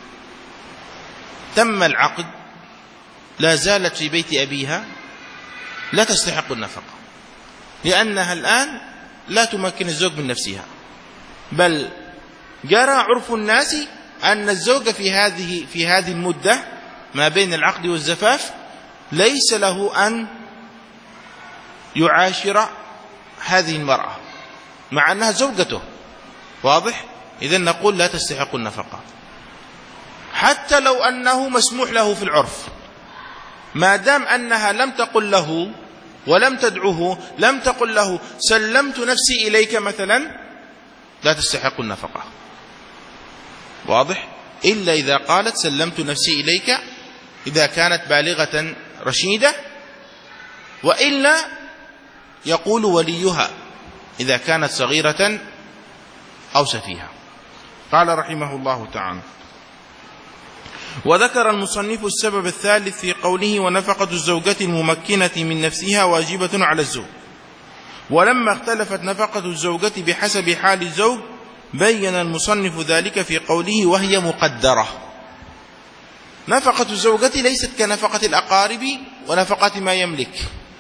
تم العقد لا زالت في بيت أبيها لا تستحق النفقة، لأنها الآن لا تمكن الزوج من نفسها، بل جرى عرف الناس أن الزوج في هذه في هذه المدة ما بين العقد والزفاف ليس له أن يعاشر هذه المرأة مع أنها زوجته. واضح؟ إذن نقول لا تستحق النفقة حتى لو أنه مسموح له في العرف، ما دام أنها لم تقل له ولم تدعوه، لم تقل له سلمت نفسي إليك مثلا، لا تستحق النفقة. واضح؟ إلا إذا قالت سلمت نفسي إليك إذا كانت بالغة رشيدة، وإلا يقول وليها إذا كانت صغيرة أو سفيهة. قال رحمه الله تعالى وذكر المصنف السبب الثالث في قوله ونفقة الزوجة الممكنة من نفسها واجبة على الزوج. ولما اختلفت نفقة الزوجة بحسب حال الزوج بين المصنف ذلك في قوله وهي مقدرة. نفقة الزوجة ليست كنفقة الأقارب ونفقة ما يملك،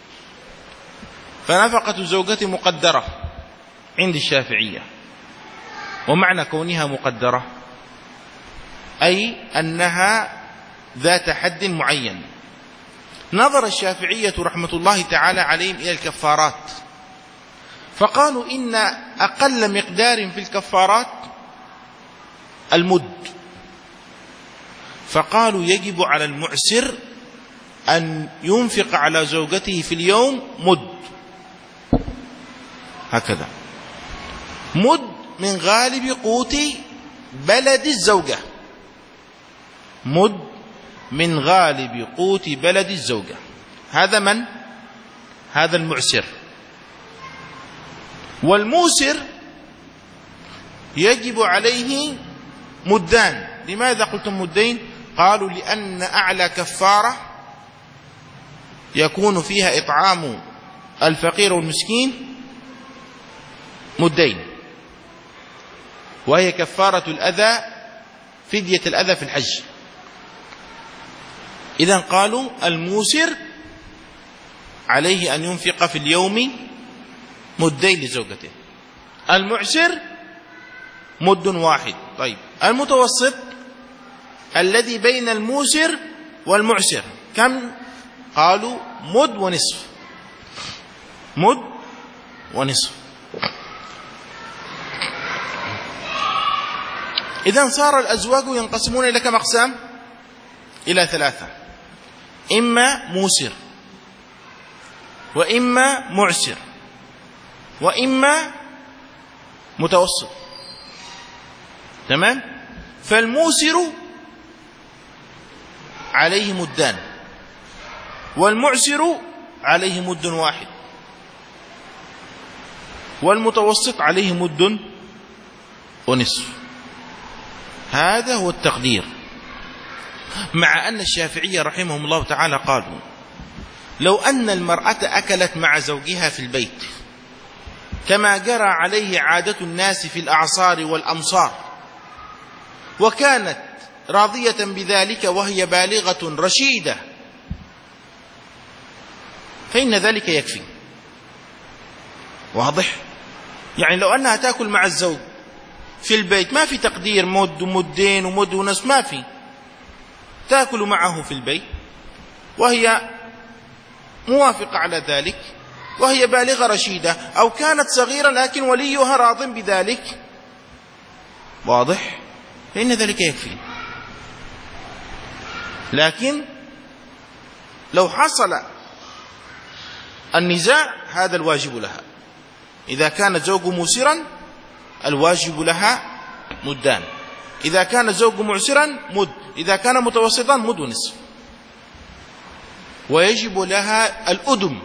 فنفقة الزوجة مقدرة عند الشافعية. ومعنى كونها مقدرة أي أنها ذات حد معين. نظر الشافعية رحمة الله تعالى عليهم إلى الكفارات، فقالوا إن أقل مقدار في الكفارات المد، فقالوا يجب على المعسر أن ينفق على زوجته في اليوم مد، هكذا مد من غالب قوت بلد الزوجة، مد من غالب قوت بلد الزوجة. هذا من؟ هذا المعسر. والموسر يجب عليه مدان. لماذا قلتم مدين؟ قالوا لأن أعلى كفارة يكون فيها إطعام الفقير والمسكين مدين، وهي كفارة الأذى، فدية الأذى في الحج. إذن قالوا الموسر عليه أن ينفق في اليوم مدين لزوجته، المعسر مد واحد. طيب المتوسط الذي بين الموسر والمعسر كم؟ قالوا مد ونصف، مد ونصف. إذن صار الأزواج ينقسمون إلى كم أقسام؟ إلى ثلاثة: إما موسر، وإما معسر، وإما متوسط. تمام؟ فالموسر عليه مدان، والمعسر عليه مد واحد، والمتوسط عليه مد ونصف. هذا هو التقدير. مع أن الشافعية رحمهم الله تعالى قالوا لو أن المرأة أكلت مع زوجها في البيت كما جرى عليه عادة الناس في الأعصار والأمصار وكانت راضية بذلك وهي بالغة رشيدة فإن ذلك يكفي. واضح؟ يعني لو أنها تأكل مع الزوج في البيت ما في تقدير مد ومدين ومد ونصف، ما في، تأكل معه في البيت وهي موافقة على ذلك وهي بالغة رشيدة، أو كانت صغيرة لكن وليها راض بذلك، واضح؟ فإن ذلك يكفي. لكن لو حصل النزاع هذا الواجب لها. إذا كان الزوج موسرا الواجب لها مدان، إذا كان الزوج معسرا مد، إذا كان متوسطا مد ونصف. ويجب لها الأدم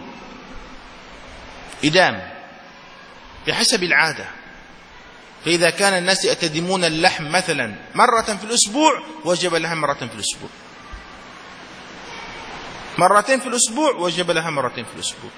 إدام بحسب العادة. فإذا كان الناس يأتدمون اللحم مثلا مرة في الأسبوع وجب لها مرة في الأسبوع، مرتين في الأسبوع وجب لها مرتين في الأسبوع.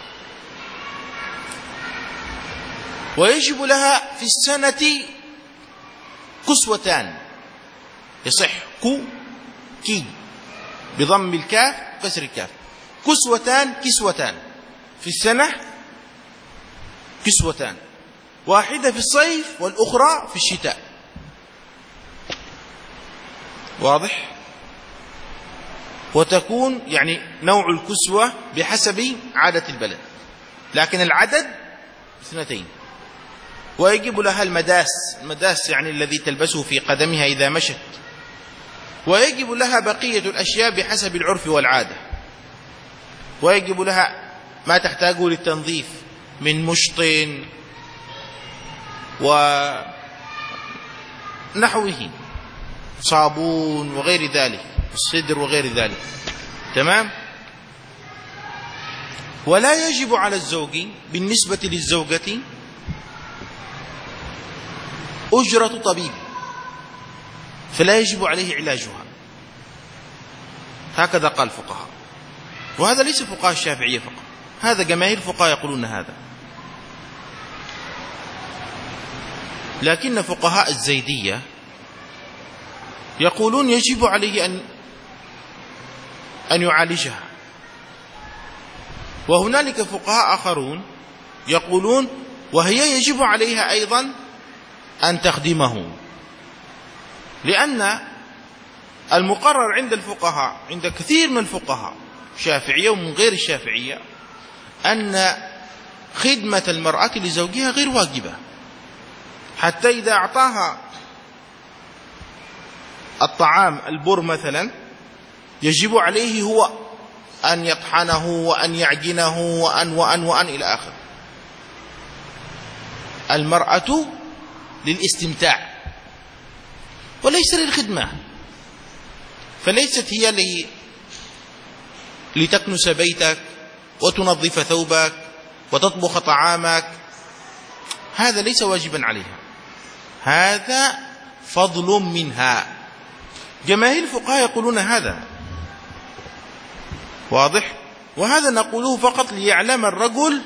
ويجب لها في السنة كسوتان، يصح كو كي بضم الكاف كسر الكاف، كسوتان كسوتان في السنة، كسوتان، واحدة في الصيف والأخرى في الشتاء. واضح؟ وتكون يعني نوع الكسوة بحسب عادة البلد، لكن العدد اثنتين. ويجب لها المداس، المداس يعني الذي تلبسه في قدمها إذا مشت. ويجب لها بقية الأشياء بحسب العرف والعادة. ويجب لها ما تحتاجه للتنظيف من مشط ونحوه، صابون وغير ذلك، الصدر وغير ذلك. تمام؟ ولا يجب على الزوج بالنسبة للزوجة أجرة طبيب، فلا يجب عليه علاجها. هكذا قال الفقهاء، وهذا ليس فقهاء الشافعية فقط، هذا جماهير الفقهاء يقولون هذا. لكن فقهاء الزيدية يقولون يجب عليه أن أن يعالجها. وهنالك فقهاء آخرون يقولون وهي يجب عليها أيضا أن تخدمه، لأن المقرر عند الفقهاء، عند كثير من الفقهاء الشافعية ومن غير الشافعية، أن خدمة المرأة لزوجها غير واجبة، حتى إذا أعطاها الطعام البر مثلا يجب عليه هو أن يطحنه وأن يعجنه وأن وأن وأن إلى آخر. المرأة للاستمتاع وليس للخدمة، فليست هي لي لتكنس بيتك وتنظف ثوبك وتطبخ طعامك، هذا ليس واجبا عليها، هذا فضل منها. جماهير الفقهاء يقولون هذا، واضح؟ وهذا نقوله فقط ليعلم الرجل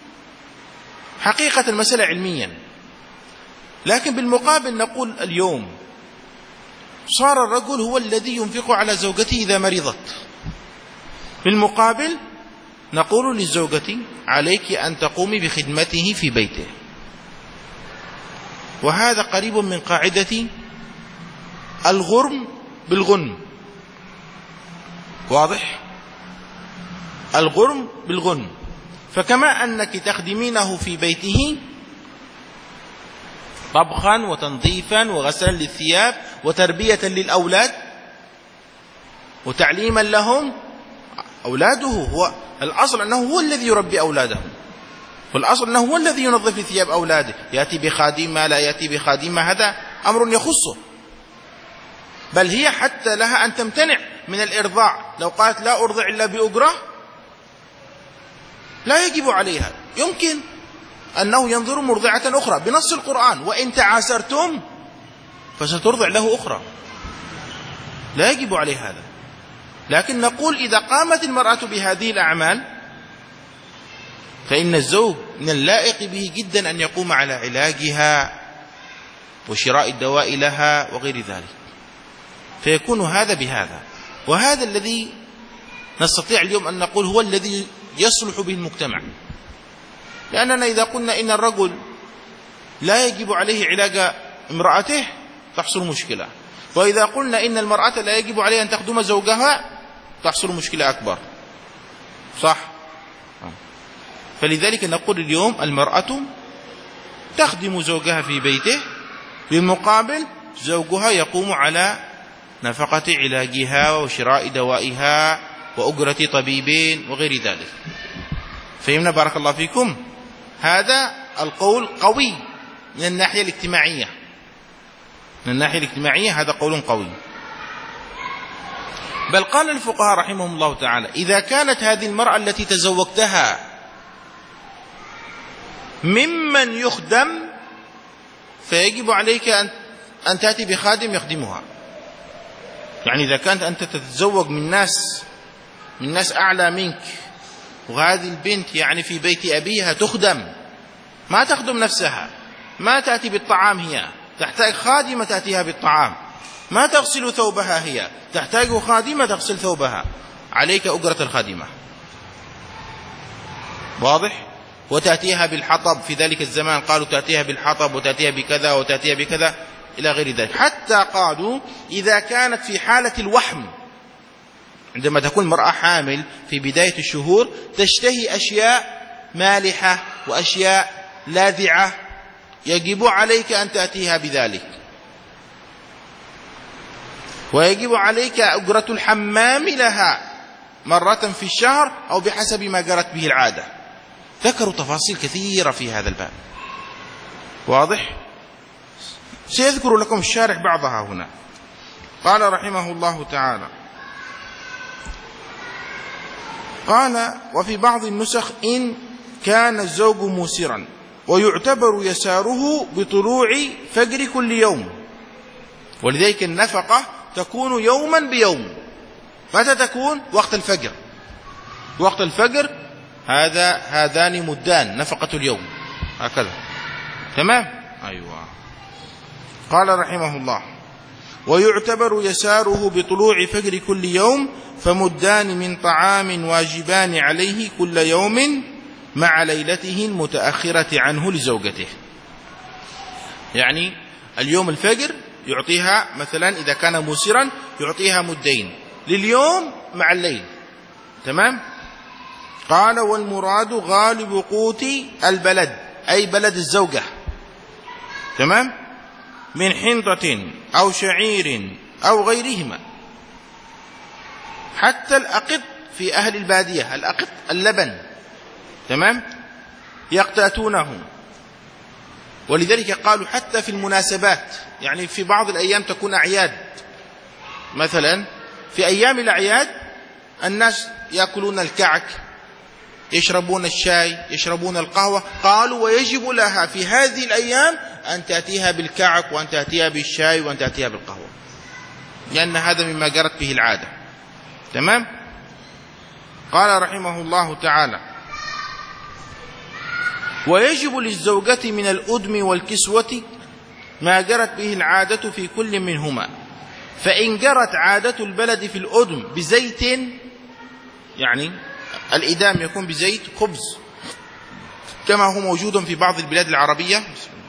حقيقة المسألة علميا. لكن بالمقابل نقول اليوم صار الرجل هو الذي ينفق على زوجته إذا مرضت، بالمقابل نقول للزوجة عليك أن تقومي بخدمته في بيته. وهذا قريب من قاعدة الغرم بالغنم، واضح؟ الغرم بالغنم. فكما أنك تخدمينه في بيته طبخا وتنظيفا وغسلا للثياب وتربية للأولاد وتعليما لهم، أولاده هو الأصل أنه هو الذي يربي أولاده، والأصل أنه هو الذي ينظف ثياب أولاده، يأتي بخادمة لا يأتي بخادمة هذا أمر يخصه. بل هي حتى لها أن تمتنع من الإرضاع، لو قالت لا أرضع إلا بأجرة لا يجب عليها، يمكن أنه ينظر مرضعة أخرى بنص القرآن: وإن تعاسرتم فسترضع له أخرى. لا يجب عليه هذا. لكن نقول إذا قامت المرأة بهذه الأعمال فإن الزوج من اللائق به جدا أن يقوم على علاجها وشراء الدواء لها وغير ذلك، فيكون هذا بهذا. وهذا الذي نستطيع اليوم أن نقول هو الذي يصلح به المجتمع. لأننا إذا قلنا إن الرجل لا يجب عليه علاج امرأته تحصل مشكلة، وإذا قلنا إن المرأة لا يجب عليها أن تخدم زوجها تحصل مشكلة أكبر. صح؟ فلذلك نقول اليوم المرأة تخدم زوجها في بيته، بالمقابل زوجها يقوم على نفقة علاجها وشراء دوائها وأجرة طبيبين وغير ذلك. فهمنا بارك الله فيكم؟ هذا القول قوي من الناحية الاجتماعية، من الناحية الاجتماعية هذا قول قوي. بل قال الفقهاء رحمهم الله تعالى: إذا كانت هذه المرأة التي تزوجتها ممن يخدم فيجب عليك أن أن تأتي بخادم يخدمها. يعني إذا كانت أنت تتزوج من ناس من ناس أعلى منك، وهذه البنت يعني في بيت أبيها تخدم، ما تخدم نفسها، ما تأتي بالطعام، هي تحتاج خادمة تأتيها بالطعام، ما تغسل ثوبها، هي تحتاج خادمة تغسل ثوبها، عليك أجرة الخادمة. واضح؟ وتأتيها بالحطب، في ذلك الزمان قالوا تأتيها بالحطب وتأتيها بكذا وتأتيها بكذا إلى غير ذلك. حتى قالوا إذا كانت في حالة الوحم، عندما تكون المرأة حامل في بداية الشهور تشتهي أشياء مالحة وأشياء لاذعة، يجب عليك أن تأتيها بذلك، ويجب عليك أجرة الحمام لها مرة في الشهر أو بحسب ما جرت به العادة. ذكروا تفاصيل كثيرة في هذا الباب. واضح؟ سيذكر لكم الشارح بعضها هنا. قال رحمه الله تعالى: قال: وفي بعض النسخ إن كان الزوج موسرا ويعتبر يساره بطلوع فجر كل يوم. ولذلك النفقة تكون يوما بيوم. متى تكون؟ وقت الفجر. وقت الفجر هذا هذان مدان نفقة اليوم، هكذا. تمام؟ أيوة. قال رحمه الله: ويعتبر يساره بطلوع فجر كل يوم، فمدان من طعام واجبان عليه كل يوم مع ليلته المتأخرة عنه لزوجته. يعني اليوم الفجر يعطيها مثلا إذا كان موسرا يعطيها مدين لليوم مع الليل. تمام؟ قال: والمراد غالب قوت البلد، أي بلد الزوجة. تمام؟ من حنطة أو شعير أو غيرهما. حتى الأقط في أهل البادية، الأقط اللبن، تمام، يقتاتونه. ولذلك قالوا حتى في المناسبات، يعني في بعض الأيام تكون أعياد، مثلا في أيام الأعياد الناس يأكلون الكعك، يشربون الشاي، يشربون القهوة. قالوا ويجب لها في هذه الأيام أن تأتيها بالكعك وأن تأتيها بالشاي وأن تأتيها بالقهوة، لأن هذا مما جرت به العادة. تمام؟ قال رحمه الله تعالى: ويجب للزوجة من الأدم والكسوة ما جرت به العادة في كل منهما. فإن جرت عادة البلد في الأدم بزيت، يعني الإدام يكون بزيت خبز كما هو موجود في بعض البلاد العربية،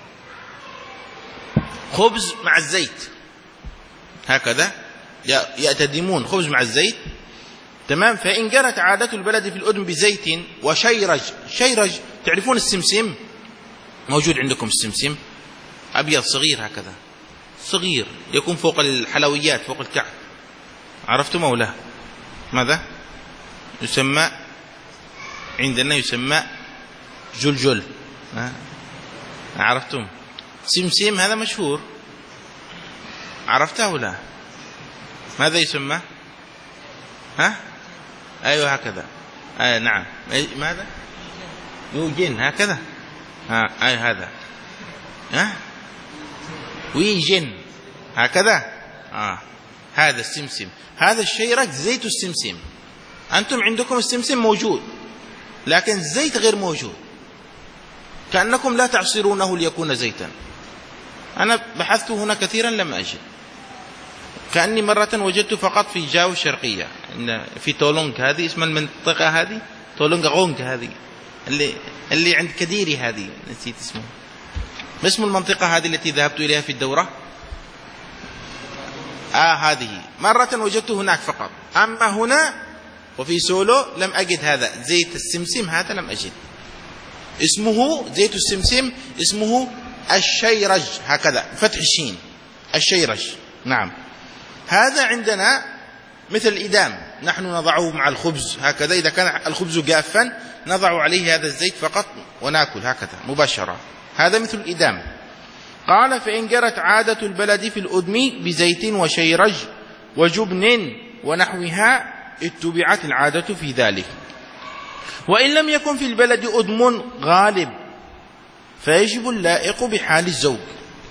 خبز مع الزيت، هكذا يأتدمون خبز مع الزيت. تمام؟ فإن جرت عادة البلد في الأدم بزيت وشيرج، شيرج تعرفون السمسم، موجود عندكم السمسم، أبيض صغير هكذا، صغير يكون فوق الحلويات فوق الكعك، عرفتم أو لا؟ ماذا؟ يسمى عندنا يسمى جلجل، عرفتم؟ سمسم هذا مشهور، عرفته أو لا؟ ماذا يسمى؟ ها؟ أيوة هكذا. آه نعم. ماذا؟ يوجين هكذا. ها أي هذا ها ويجن هكذا آه. هذا السمسم، هذا الشيرج زيت السمسم. أنتم عندكم السمسم موجود لكن الزيت غير موجود، كأنكم لا تعصرونه ليكون زيتا. أنا بحثت هنا كثيرا لم أجد، كأني مرة وجدت فقط في جاو الشرقية في تولونغ، هذه اسم المنطقة هذه تولونغ غونغ، هذه اللي اللي عند كديري، هذه نسيت اسمه، ما اسم المنطقة هذه التي ذهبت إليها في الدورة؟ آه هذه مرة وجدت هناك فقط. أما هنا وفي سولو لم أجد هذا زيت السمسم، هذا لم أجد. اسمه زيت السمسم، اسمه الشيرج، هكذا فتح الشين، الشيرج. نعم، هذا عندنا مثل الإدام، نحن نضعه مع الخبز هكذا، إذا كان الخبز جافا نضع عليه هذا الزيت فقط ونأكل هكذا مباشرة، هذا مثل الإدام. قال فإن جرت عادة البلد في الأدم بزيت وشيرج وجبن ونحوها اتبعت العادة في ذلك. وإن لم يكن في البلد أدم غالب فيجب اللائق بحال الزوج،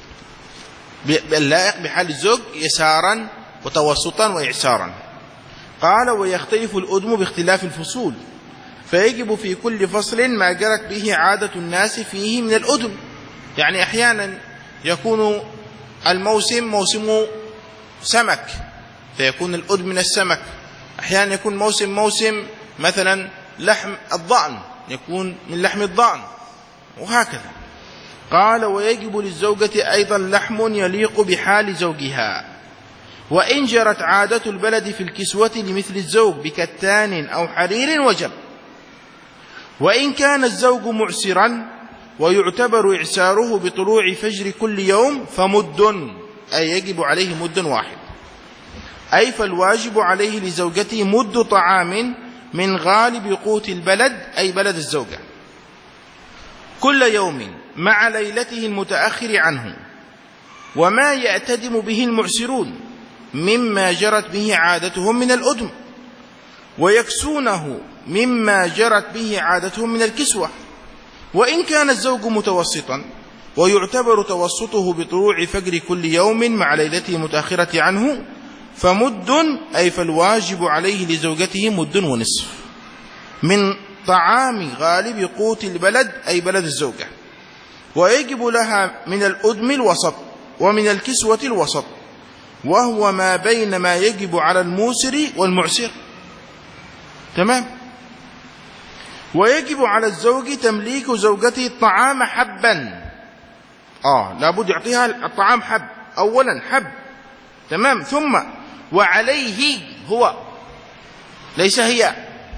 اللائق بحال الزوج يسارا وتوسطا وإعسارا. قال ويختلف الأدم باختلاف الفصول، فيجب في كل فصل ما جرت به عادة الناس فيه من الأدم. يعني أحيانا يكون الموسم موسم سمك فيكون الأدم من السمك، أحيانا يكون موسم موسم مثلا لحم الضأن يكون من لحم الضأن، وهكذا. قال ويجب للزوجة أيضا لحم يليق بحال زوجها. وإن جرت عادة البلد في الكسوة لمثل الزوج بكتان أو حرير وجب. وإن كان الزوج معسرا ويعتبر إعساره بطلوع فجر كل يوم فمد، أي يجب عليه مد واحد، أي فالواجب عليه لزوجته مد طعام من غالب قوت البلد، أي بلد الزوجة، كل يوم مع ليلته المتأخر عنه، وما يأتدم به المعسرون مما جرت به عادتهم من الأدم، ويكسونه مما جرت به عادتهم من الكسوة. وإن كان الزوج متوسطا ويعتبر توسطه بطلوع فجر كل يوم مع ليلته المتأخرة عنه فمد، أي فالواجب عليه لزوجته مد ونصف من طعام غالب قوت البلد، أي بلد الزوجة. ويجب لها من الأدم الوسط ومن الكسوة الوسط، وهو ما بين ما يجب على الموسر والمعسر. تمام. ويجب على الزوج تمليك زوجته الطعام حبا، آه لابد يعطيها الطعام حب، أولا حب، تمام، ثم وعليه هو ليس هي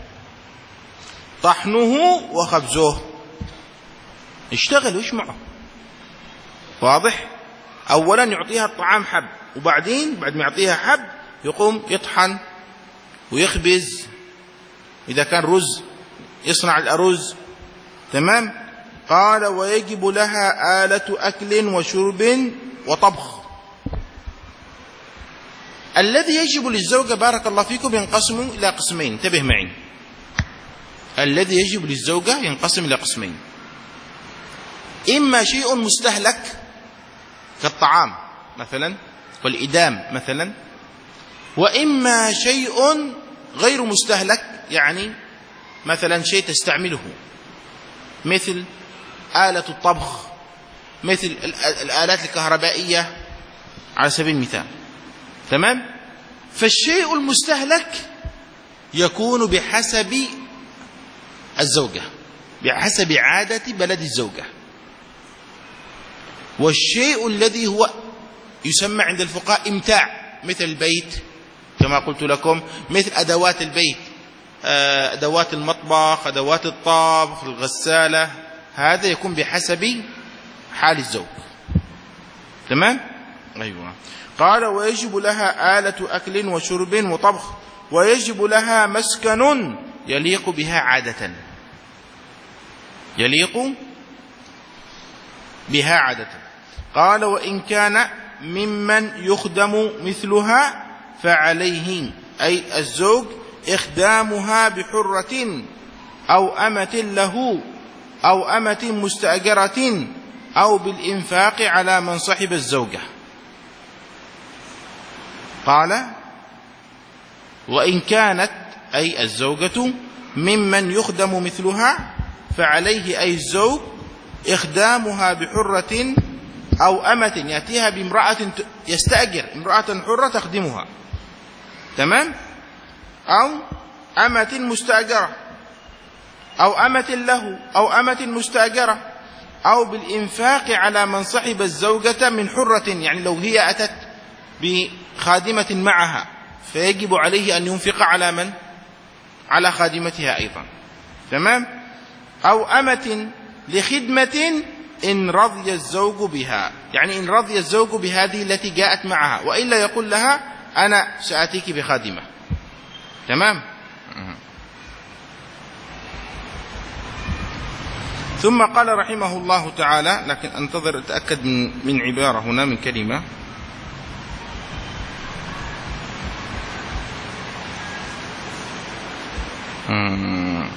طحنه وخبزه، اشتغل وش معه، واضح؟ أولا يعطيها الطعام حب، وبعدين بعد ما يعطيها حب يقوم يطحن ويخبز، إذا كان رز يصنع الأرز، تمام. قال ويجب لها آلة أكل وشرب وطبخ. الذي يجب للزوجة بارك الله فيكم ينقسم إلى قسمين، انتبه معي. الذي يجب للزوجة ينقسم إلى قسمين، إما شيء مستهلك كالطعام مثلا والإدام مثلا، وإما شيء غير مستهلك، يعني مثلا شيء تستعمله مثل آلة الطبخ، مثل الآلات الكهربائية على سبيل المثال، تمام. فالشيء المستهلك يكون بحسب الزوجة، بحسب عادة بلد الزوجة. والشيء الذي هو يسمى عند الفقهاء إمتاع، مثل البيت كما قلت لكم، مثل أدوات البيت، أدوات المطبخ، أدوات الطبخ، الغسالة، هذا يكون بحسب حال الزوج، تمام. أيوة. قال ويجب لها آلة أكل وشرب وطبخ، ويجب لها مسكن يليق بها عادة، يليق بها عادة. قال وإن كان ممن يخدم مثلها فعليه، أي الزوج، إخدامها بحرة أو أمة له أو أمة مستأجرة أو بالإنفاق على من صحب الزوجة. قال: وإن كانت أي الزوجة ممن يخدم مثلها فعليه أي الزوج إخدامها بحرة أو أمة يأتيها بامرأة يستأجر امرأة حرة تخدمها، تمام، أو أمة مستأجرة أو أمة له أو أمة مستأجرة أو بالإنفاق على من صحب الزوجة من حرة، يعني لو هي أتت بخادمة معها فيجب عليه أن ينفق على من؟ على خادمتها أيضا، تمام، أو أمة لخدمة إن رضي الزوج بها، يعني إن رضي الزوج بهذه التي جاءت معها، وإلا يقول لها أنا سأتيك بخادمة، تمام. ثم قال رحمه الله تعالى، لكن انتظر أتأكد من, من عبارة هنا من كلمة. مم.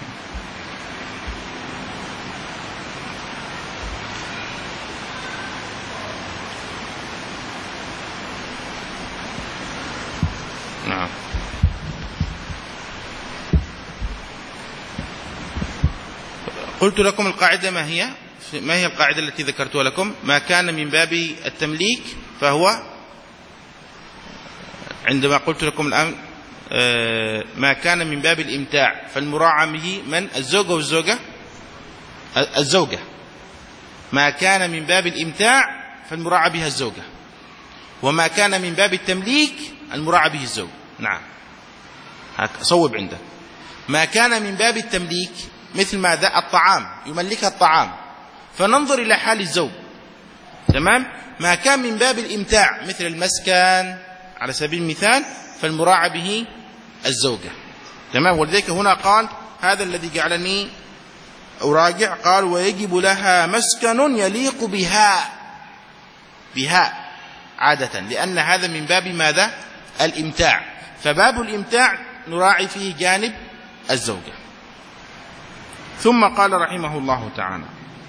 نعم. قلت لكم القاعدة ما هي؟ ما هي القاعدة التي ذكرتها لكم؟ ما كان من باب التمليك فهو، عندما قلت لكم الآن ما كان من باب الإمتاع فالمراعى به من؟ الزوجة والزوجة الزوجة. ما كان من باب الإمتاع فالمراعى بها الزوجة، وما كان من باب التمليك المراعى به الزوج. نعم، صوب عنده. ما كان من باب التمليك مثل ماذا؟ الطعام، يملكها الطعام فننظر إلى حال الزوج، تمام. ما كان من باب الإمتاع مثل المسكن على سبيل المثال فالمراعى به الزوجة، تمام. ولذلك هنا قال هذا الذي جعلني أراجع، قال: ويجب لها مسكن يليق بها بها عادة، لأن هذا من باب ماذا؟ الإمتاع، فباب الإمتاع نراعي فيه جانب الزوجة. ثم قال رحمه الله تعالى: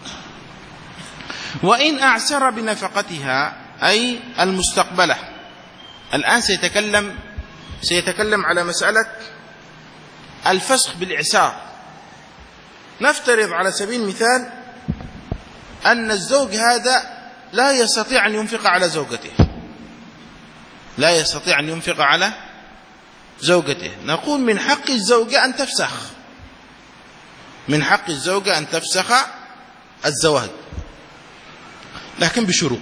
وإن أعسر بنفقتها أي المستقبلة. الآن سيتكلم سيتكلم على مسألة الفسخ بالإعسار. نفترض على سبيل المثال أن الزوج هذا لا يستطيع أن ينفق على زوجته، لا يستطيع أن ينفق على زوجته، نقول من حق الزوجة أن تفسخ، من حق الزوجة أن تفسخ الزواج، لكن بشروط.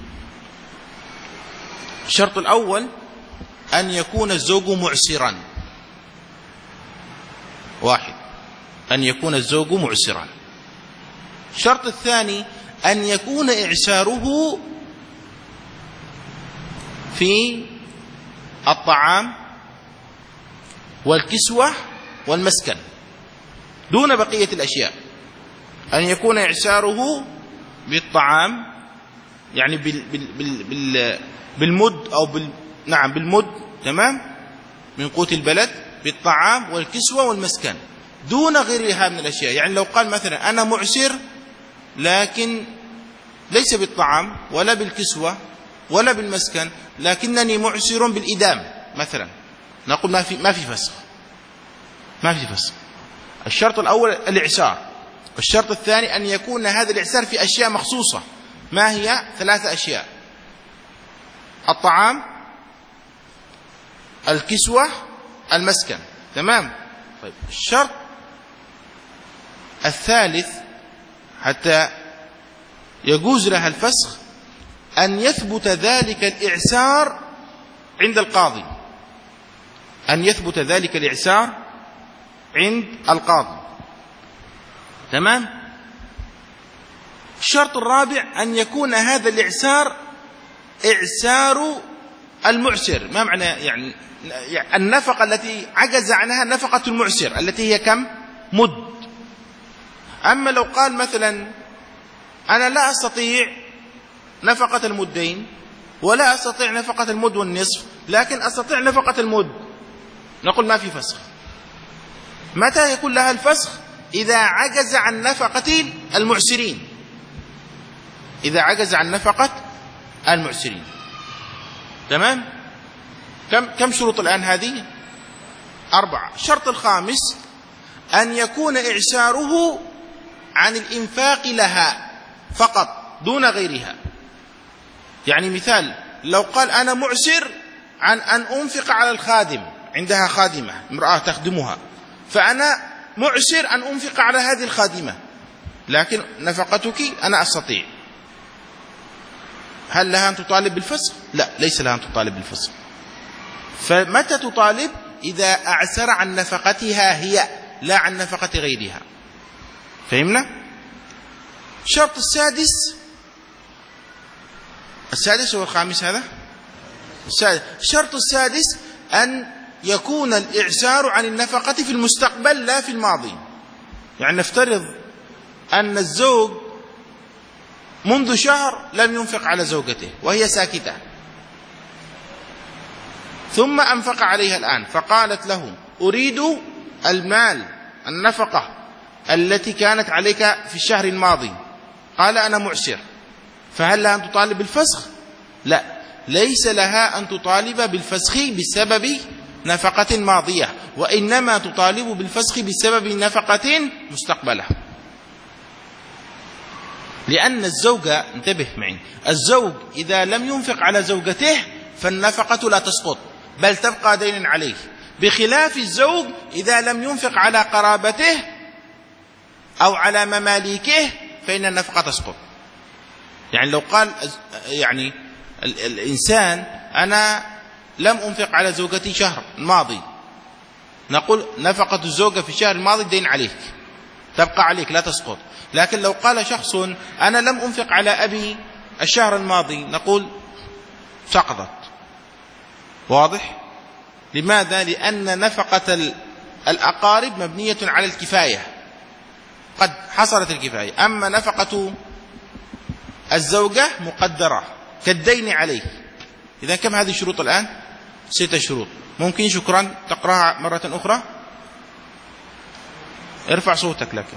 الشرط الأول أن يكون الزوج معسرا، واحد، أن يكون الزوج معسرا. الشرط الثاني أن يكون إعساره في الطعام والكسوة والمسكن دون بقية الأشياء، أن يكون إعساره بالطعام، يعني بال بال بال بال بالمد أو بال نعم بالمد، تمام، من قوت البلد، بالطعام والكسوة والمسكن دون غيرها من الأشياء. يعني لو قال مثلا أنا معسر لكن ليس بالطعام ولا بالكسوة ولا بالمسكن، لكنني معسر بالإدام مثلا، نقول ما في ما في فسخ، ما في فسخ. الشرط الأول الإعسار. الشرط الثاني أن يكون هذا الإعسار في أشياء مخصوصة. ما هي؟ ثلاثة أشياء: الطعام، الكسوة، المسكن، تمام. طيب، الشرط الثالث حتى يجوز لها الفسخ أن يثبت ذلك الإعسار عند القاضي، أن يثبت ذلك الإعسار عند القاضي، تمام. الشرط الرابع أن يكون هذا الإعسار إعسار المعسر. ما معنى؟ يعني النفقة التي عجز عنها نفقة المعسر التي هي كم؟ مد. أما لو قال مثلا أنا لا أستطيع نفقة المدين ولا أستطيع نفقة المد والنصف، لكن أستطيع نفقة المد، نقول ما في فسخ. متى يكون لها الفسخ؟ إذا عجز عن نفقة المعسرين، إذا عجز عن نفقة المعسرين. تمام؟ كم كم شروط الآن هذه؟ أربعة. الشرط الخامس أن يكون إعساره عن الإنفاق لها فقط دون غيرها. يعني مثال، لو قال أنا معسر عن أن أنفق على الخادم، عندها خادمة امرأة تخدمها، فأنا معسر أن أنفق على هذه الخادمة، لكن نفقتك أنا أستطيع، هل لها أن تطالب بالفسخ؟ لا، ليس لها أن تطالب بالفسخ. فمتى تطالب؟ إذا أعسر عن نفقتها هي لا عن نفقة غيرها. فهمنا؟ الشرط السادس، السادس هو الخامس هذا؟ السادس. الشرط السادس أن يكون الإعسار عن النفقة في المستقبل لا في الماضي. يعني نفترض أن الزوج منذ شهر لم ينفق على زوجته وهي ساكتة، ثم أنفق عليها الآن، فقالت له أريد المال النفقة التي كانت عليك في الشهر الماضي. قال أنا معسر، فهل لها أن تطالب بالفسخ؟ لا، ليس لها أن تطالب بالفسخ بسبب نفقة ماضية، وإنما تطالب بالفسخ بسبب نفقة مستقبلة. لأن الزوجة، انتبه معي، الزوج إذا لم ينفق على زوجته فالنفقة لا تسقط بل تبقى دين عليه، بخلاف الزوج إذا لم ينفق على قرابته أو على مماليكه فإن النفقة تسقط. يعني لو قال يعني الإنسان أنا لم أنفق على زوجتي شهر الماضي، نقول نفقة الزوجة في الشهر الماضي دين عليك، تبقى عليك لا تسقط. لكن لو قال شخص أنا لم أنفق على أبي الشهر الماضي، نقول سقطت. واضح؟ لماذا؟ لأن نفقة الأقارب مبنية على الكفاية، قد حصلت الكفاية، أما نفقة الزوجة مقدرة كالدين عليه. إذا كم هذه الشروط الآن؟ ستة شروط. ممكن شكرا تقرأها مرة أخرى؟ ارفع صوتك. لك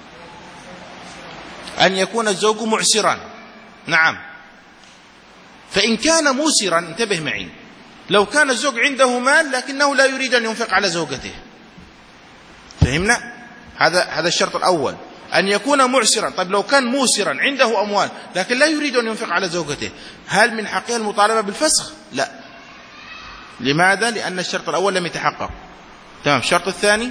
أن يكون الزوج معسرا، نعم. فإن كان موسرا، انتبه معي، لو كان الزوج عنده مال لكنه لا يريد أن ينفق على زوجته، فهمنا؟ هذا هذا الشرط الأول، أن يكون معسرا. طيب لو كان موسرا عنده أموال لكن لا يريد أن ينفق على زوجته، هل من حقها المطالبة بالفسخ؟ لا. لماذا؟ لأن الشرط الأول لم يتحقق. تمام. الشرط الثاني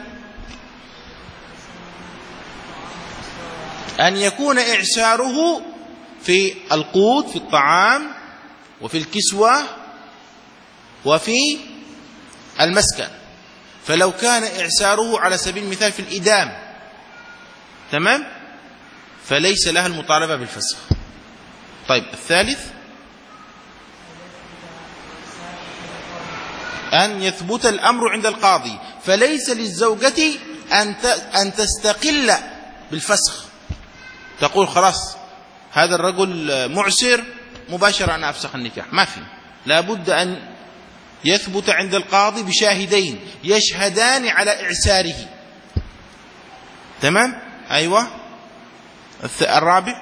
أن يكون إعساره في القوت، في الطعام وفي الكسوة وفي المسكن. فلو كان إعساره على سبيل المثال في الإدام، تمام، فليس لها المطالبة بالفسخ. طيب الثالث أن يثبت الأمر عند القاضي، فليس للزوجة أن تستقل بالفسخ، تقول خلاص هذا الرجل معسر مباشرة أنا أفسخ النكاح، ما في. لابد أن يثبت عند القاضي بشاهدين يشهدان على إعساره. تمام؟ أيوة. الرابع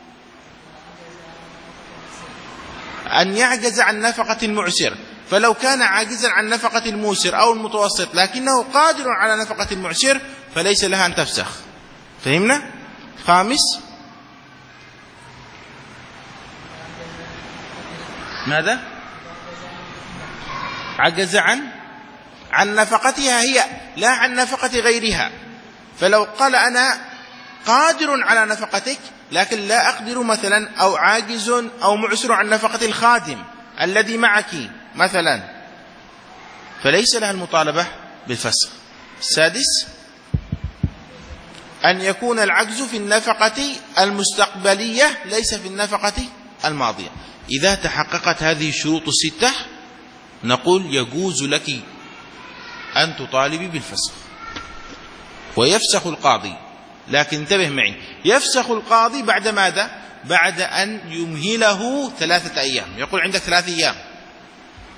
أن يعجز عن نفقة المعسر، فلو كان عاجزا عن نفقة الموسر أو المتوسط لكنه قادر على نفقة المعسر فليس لها أن تفسخ. فهمنا؟ خامس ماذا؟ عجز عن عن نفقتها هي لا عن نفقة غيرها. فلو قال أنا قادر على نفقتك لكن لا أقدر مثلا، أو عاجز أو معسر عن نفقة الخادم الذي معك مثلا، فليس لها المطالبة بالفسخ. السادس أن يكون العجز في النفقة المستقبلية ليس في النفقة الماضية. إذا تحققت هذه الشروط الستة نقول يجوز لك أن تطالبي بالفسخ ويفسخ القاضي. لكن انتبه معي، يفسخ القاضي بعد ماذا؟ بعد أن يمهله ثلاثة أيام. يقول عندك ثلاثة أيام،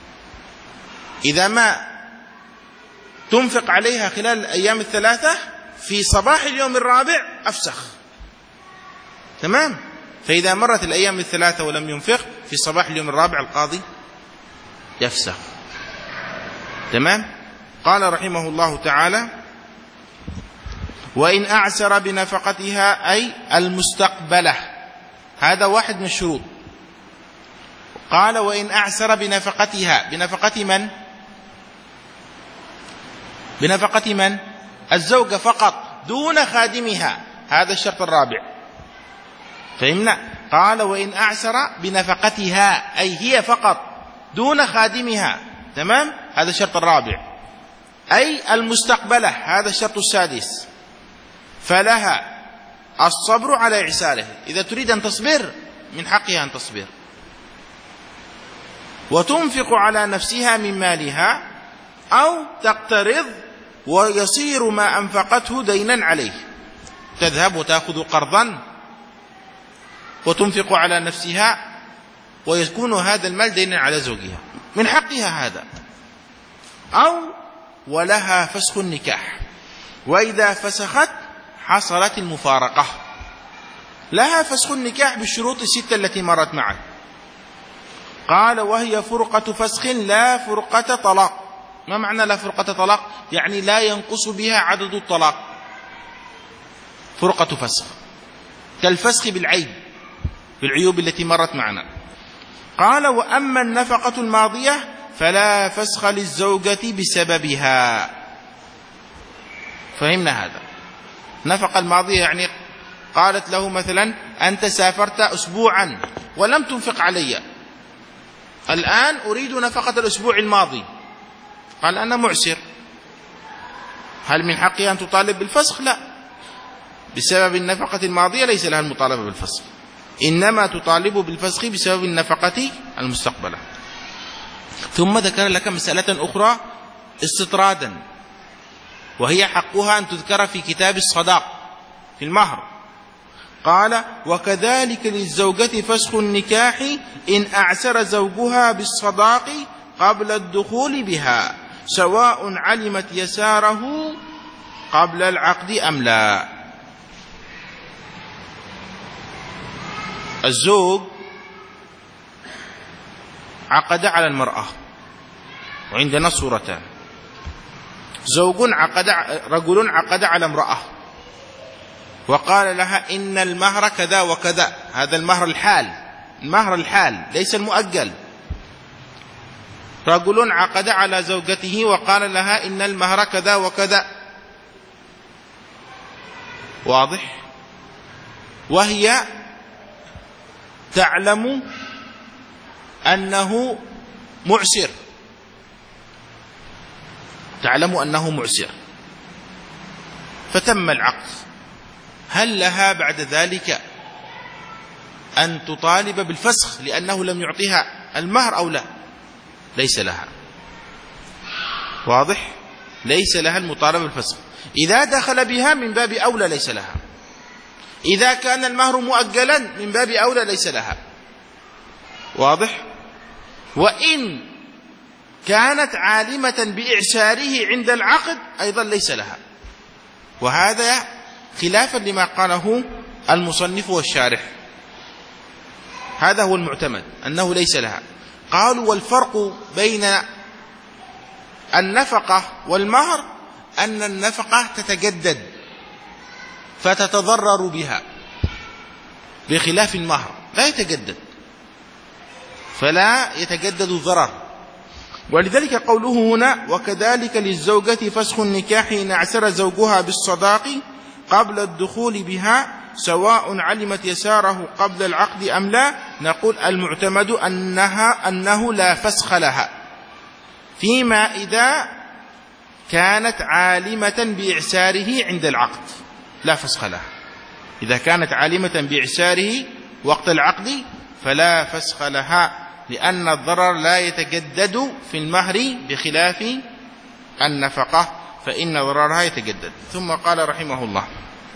إذا ما تنفق عليها خلال الأيام الثلاثة في صباح اليوم الرابع أفسخ. تمام. فإذا مرت الأيام الثلاثة ولم ينفق في صباح اليوم الرابع القاضي يفسخ. تمام. قال رحمه الله تعالى: وإن أعسر بنفقتها أي المستقبلة، هذا واحد من الشروط. قال: وإن أعسر بنفقتها، بنفقة من؟ بنفقة من؟ الزوجة فقط دون خادمها، هذا الشرط الرابع. فهمنا؟ قال: وإن أعسر بنفقتها أي هي فقط دون خادمها. تمام. هذا الشرط الرابع. أي المستقبلة، هذا الشرط السادس. فلها الصبر على إعساره، إذا تريد أن تصبر من حقها أن تصبر. وتنفق على نفسها من مالها أو تقترض ويصير ما أنفقته دينا عليه، تذهب وتأخذ قرضا وتنفق على نفسها ويكون هذا المال دينا على زوجها، من حقها هذا. أو ولها فسخ النكاح، وإذا فسخت حصلت المفارقة. لها فسخ النكاح بالشروط الستة التي مرت معه. قال: وهي فرقة فسخ لا فرقة طلاق. ما معنى لا فرقة طلاق؟ يعني لا ينقص بها عدد الطلاق. فرقة فسخ كالفسخ بالعيب، بالعيوب التي مرت معنا. قال: وأما النفقة الماضية فلا فسخ للزوجة بسببها. فهمنا هذا؟ نفقة الماضية يعني قالت له مثلا: أنت سافرت أسبوعا ولم تنفق علي، الآن أريد نفقة الأسبوع الماضي. قال: أنا معسر. هل من حقها أن تطالب بالفسخ؟ لا، بسبب النفقة الماضية ليس لها المطالبة بالفسخ، إنما تطالب بالفسخ بسبب النفقة المستقبلة. ثم ذكر لك مسألة أخرى استطرادا، وهي حقها أن تذكر في كتاب الصداق في المهر. قال: وكذلك للزوجة فسخ النكاح إن أعسر زوجها بالصداق قبل الدخول بها، سواء علمت يساره قبل العقد أم لا. الزوج عقد على المرأة، وعندنا صورتان: زوج عقد، رجل عقد على امرأة وقال لها: إن المهر كذا وكذا، هذا المهر الحال، المهر الحال ليس المؤجل. رجل عقد على زوجته وقال لها: إن المهر كذا وكذا. واضح؟ وهي تعلم أنه معسر، تعلم أنه معسر، فتم العقد. هل لها بعد ذلك أن تطالب بالفسخ لأنه لم يعطيها المهر أو لا؟ ليس لها. واضح؟ ليس لها المطالبة بالفسخ. إذا دخل بها من باب أولى ليس لها. إذا كان المهر مؤجلا من باب أولى ليس لها. واضح؟ وإن كانت عالمة بإعساره عند العقد أيضا ليس لها. وهذا خلافا لما قاله المصنف والشارح، هذا هو المعتمد أنه ليس لها. قالوا: والفرق بين النفقة والمهر أن النفقة تتجدد فتتضرر بها، بخلاف المهر لا يتجدد فلا يتجدد الضرر. ولذلك قوله هنا: وكذلك للزوجة فسخ النكاح إن أعسر زوجها بالصداق قبل الدخول بها، سواء علمت يساره قبل العقد أم لا. نقول: المعتمد أنها أنه لا فسخ لها، فيما إذا كانت عالمة بإعساره عند العقد لا فسخ لها. إذا كانت عالمة بإعساره وقت العقد فلا فسخ لها، لأن الضرر لا يتجدد في المهر بخلاف النفقة، فإن ضررها يتجدد. ثم قال رحمه الله: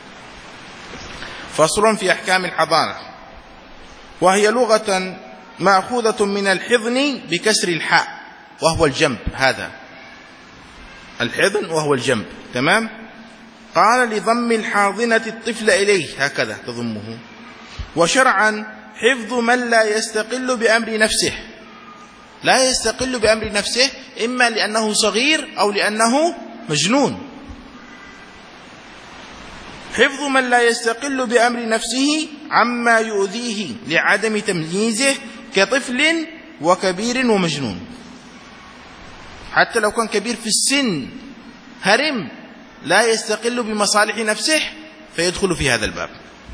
فصل في أحكام الحضانة، وهي لغة مأخوذة من الحضن بكسر الحاء وهو الجنب، هذا الحضن وهو الجنب. تمام؟ قال لضم الحاضنة الطفل إليه، هكذا تضمه. وشرعا حفظ من لا يستقل بأمر نفسه، لا يستقل بأمر نفسه إما لأنه صغير أو لأنه مجنون. حفظ من لا يستقل بأمر نفسه عما يؤذيه لعدم تمييزه كطفل وكبير ومجنون. حتى لو كان كبير في السن هرم لا يستقل بمصالح نفسه فيدخل في هذا الباب.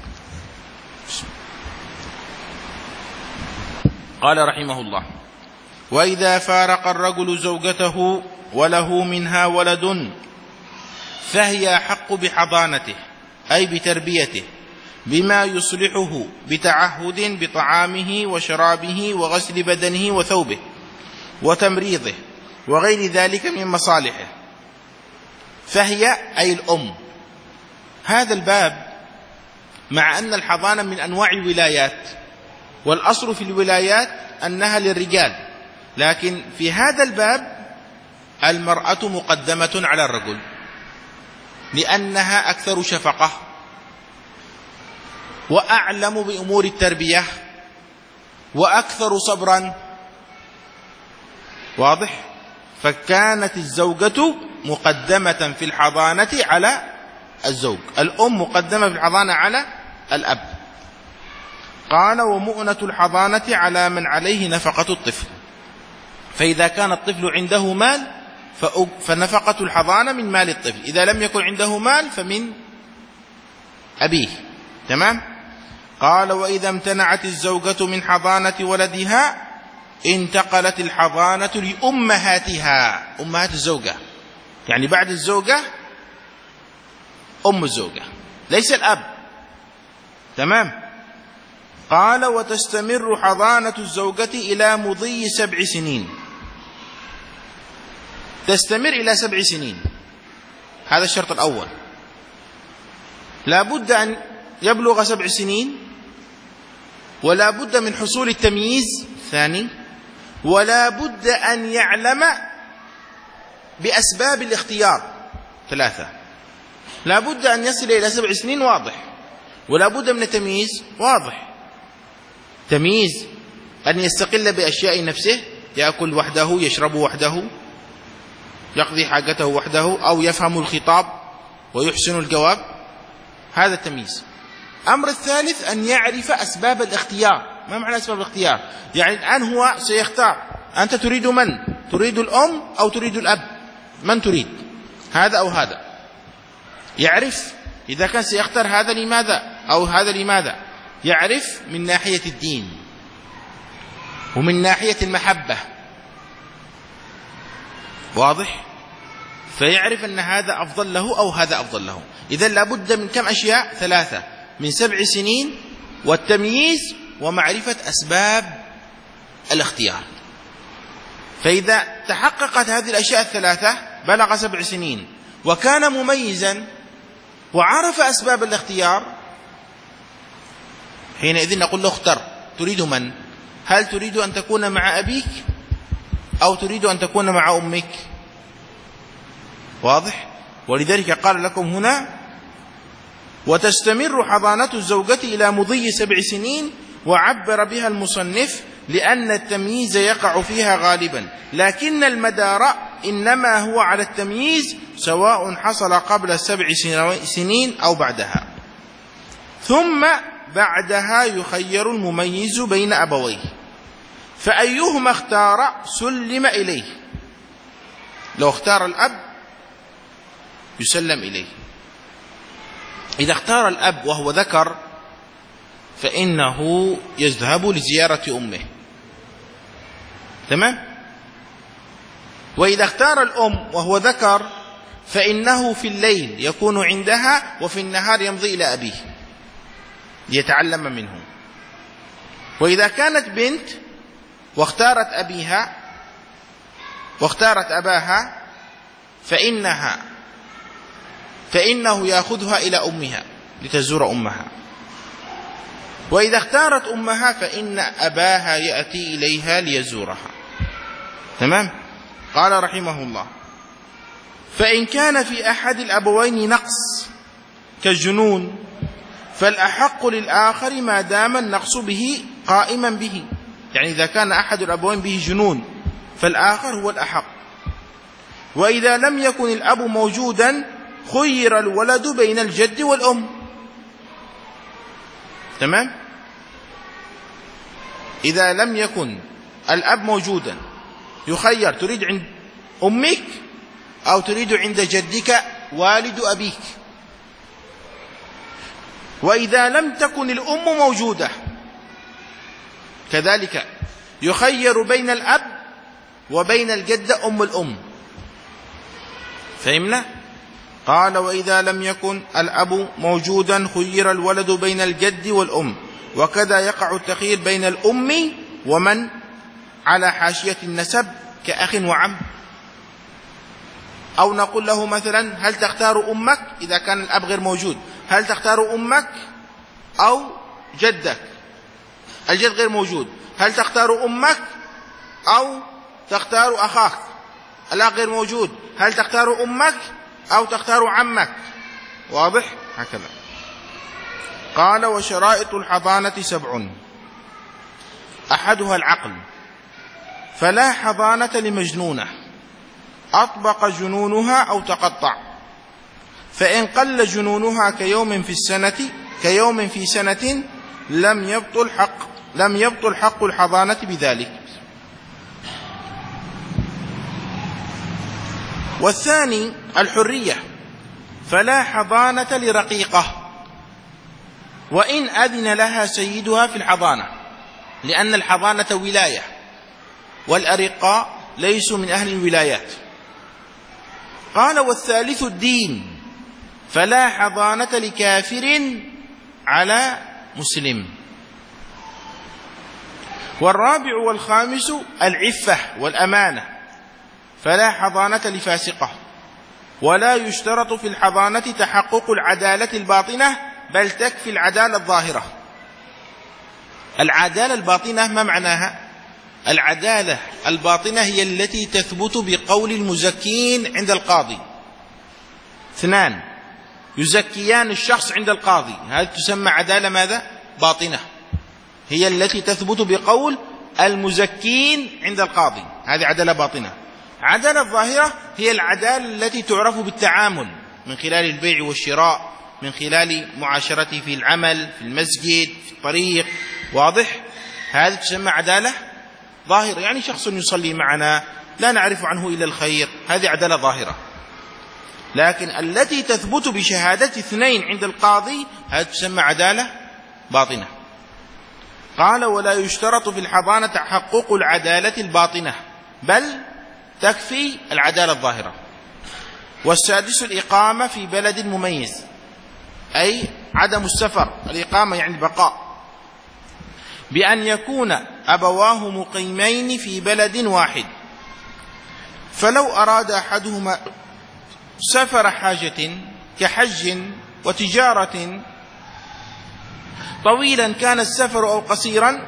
قال رحمه الله: وإذا فارق الرجل زوجته وله منها ولد فهي أحق بحضانته أي بتربيته بما يصلحه بتعهد بطعامه وشرابه وغسل بدنه وثوبه وتمريضه وغير ذلك من مصالحه. فهي أي الأم. هذا الباب مع أن الحضانة من أنواع الولايات، والأصل في الولايات أنها للرجال، لكن في هذا الباب المرأة مقدمة على الرجل لأنها أكثر شفقة وأعلم بأمور التربية وأكثر صبرا. واضح؟ فكانت الزوجة مقدمة في الحضانة على الزوج، الأم مقدمة في الحضانة على الأب. قال: ومؤنة الحضانة على من عليه نفقة الطفل، فإذا كان الطفل عنده مال فنفقة الحضانة من مال الطفل، إذا لم يكن عنده مال فمن أبيه. تمام؟ قال: وإذا امتنعت الزوجة من حضانة ولدها انتقلت الحضانة لأمهاتها، أمهات الزوجة، يعني بعد الزوجة أم الزوجة ليس الأب. تمام؟ قال: وتستمر حضانة الزوجة إلى مضي سبع سنين، تستمر إلى سبع سنين. هذا الشرط الأول، لا بد أن يبلغ سبع سنين، ولا بد من حصول التمييز ثاني، ولا بد أن يعلم بأسباب الاختيار ثلاثة. لا بد أن يصل إلى سبع سنين واضح، ولا بد من التمييز واضح. تمييز أن يستقل بأشياء نفسه، يأكل وحده، يشرب وحده، يقضي حاجته وحده، أو يفهم الخطاب ويحسن الجواب، هذا التمييز. أمر الثالث أن يعرف أسباب الاختيار. ما معنى أسباب الاختيار؟ يعني الآن هو سيختار، أنت تريد من؟ تريد الأم أو تريد الأب؟ من تريد؟ هذا أو هذا؟ يعرف إذا كان سيختار هذا لماذا أو هذا لماذا، يعرف من ناحية الدين ومن ناحية المحبة. واضح؟ فيعرف أن هذا أفضل له أو هذا أفضل له. إذن لابد من كم أشياء؟ ثلاثة، من سبع سنين، والتمييز، ومعرفة أسباب الاختيار. فإذا تحققت هذه الأشياء الثلاثة بلغ سبع سنين وكان مميزا وعرف أسباب الاختيار، حينئذ نقول له: اختر، تريد من؟ هل تريد أن تكون مع أبيك أو تريد أن تكون مع أمك؟ واضح؟ ولذلك قال لكم هنا: وتستمر حضانة الزوجة إلى مضي سبع سنين، وعبر بها المصنف لأن التمييز يقع فيها غالبا، لكن المدار إنما هو على التمييز سواء حصل قبل السبع سنين أو بعدها. ثم بعدها يخير المميز بين أبويه، فأيهما اختار سلم إليه. لو اختار الأب يسلم إليه. إذا اختار الأب وهو ذكر فإنه يذهب لزيارة أمه. تمام؟ وإذا اختار الأم وهو ذكر فإنه في الليل يكون عندها وفي النهار يمضي إلى أبيه ليتعلم منه. وإذا كانت بنت واختارت أبيها واختارت أباها فإنها فإنه يأخذها إلى أمها لتزور أمها. وإذا اختارت أمها فإن أباها يأتي إليها ليزورها. تمام؟ قال رحمه الله: فإن كان في أحد الأبوين نقص كالجنون، فالأحق للآخر ما دام النقص به قائما به، يعني إذا كان أحد الأبوين به جنون فالآخر هو الأحق. وإذا لم يكن الأب موجودا خير الولد بين الجد والأم. تمام؟ إذا لم يكن الأب موجودا يخير، تريد عند أمك أو تريد عند جدك والد أبيك. وإذا لم تكن الأم موجودة كذلك يخير بين الأب وبين الجدة أم الأم. فهمنا؟ قال: وإذا لم يكن الأب موجودا خير الولد بين الجد والأم، وكذا يقع التخيير بين الأم ومن على حاشية النسب كأخ وعم. أو نقول له مثلا: هل تختار أمك؟ إذا كان الأب غير موجود، هل تختار أمك أو جدك؟ الجد غير موجود، هل تختار أمك أو تختار أخاك؟ الأخ غير موجود، هل تختار أمك أو تختار عمك؟ واضح؟ هكذا. قال: وشرائط الحضانة سبع، أحدها العقل، فلا حضانة لمجنونة أطبق جنونها أو تقطع، فإن قل جنونها كيوم في السنة كيوم في سنة لم يبطل حق لم يبطل حق الحضانة بذلك. والثاني الحرية، فلا حضانة لرقيقة وإن أذن لها سيدها في الحضانة، لأن الحضانة ولاية والأرقاء ليسوا من أهل الولايات. قال: والثالث الدين، فلا حضانة لكافر على مسلم. والرابع والخامس العفة والأمانة، فلا حضانة لفاسقة، ولا يشترط في الحضانة تحقق العدالة الباطنة، بل تكفي العدالة الظاهرة. العدالة الباطنة ما معناها؟ العدالة الباطنة هي التي تثبت بقول المزكين عند القاضي. اثنان يزكيان الشخص عند القاضي، هذه تسمى عدالة ماذا؟ باطنة، هي التي تثبت بقول المزكين عند القاضي، هذه عدالة باطنة. عدالة الظاهرة هي العدالة التي تعرف بالتعامل من خلال البيع والشراء، من خلال معاشرته في العمل، في المسجد، في الطريق. واضح؟ هذه تسمى عدالة ظاهرة، يعني شخص يصلي معنا لا نعرف عنه إلا الخير، هذه عدالة ظاهرة. لكن التي تثبت بشهادة اثنين عند القاضي هذه تسمى عدالة باطنة. قال: ولا يشترط في الحضانة تحقق العدالة الباطنة، بل تكفي العدالة الظاهرة. والسادس الإقامة في بلد مميز، أي عدم السفر، الإقامة يعني البقاء، بأن يكون أبواه مقيمين في بلد واحد، فلو أراد أحدهما سفر حاجة كحج وتجارة طويلا كان السفر أو قصيرا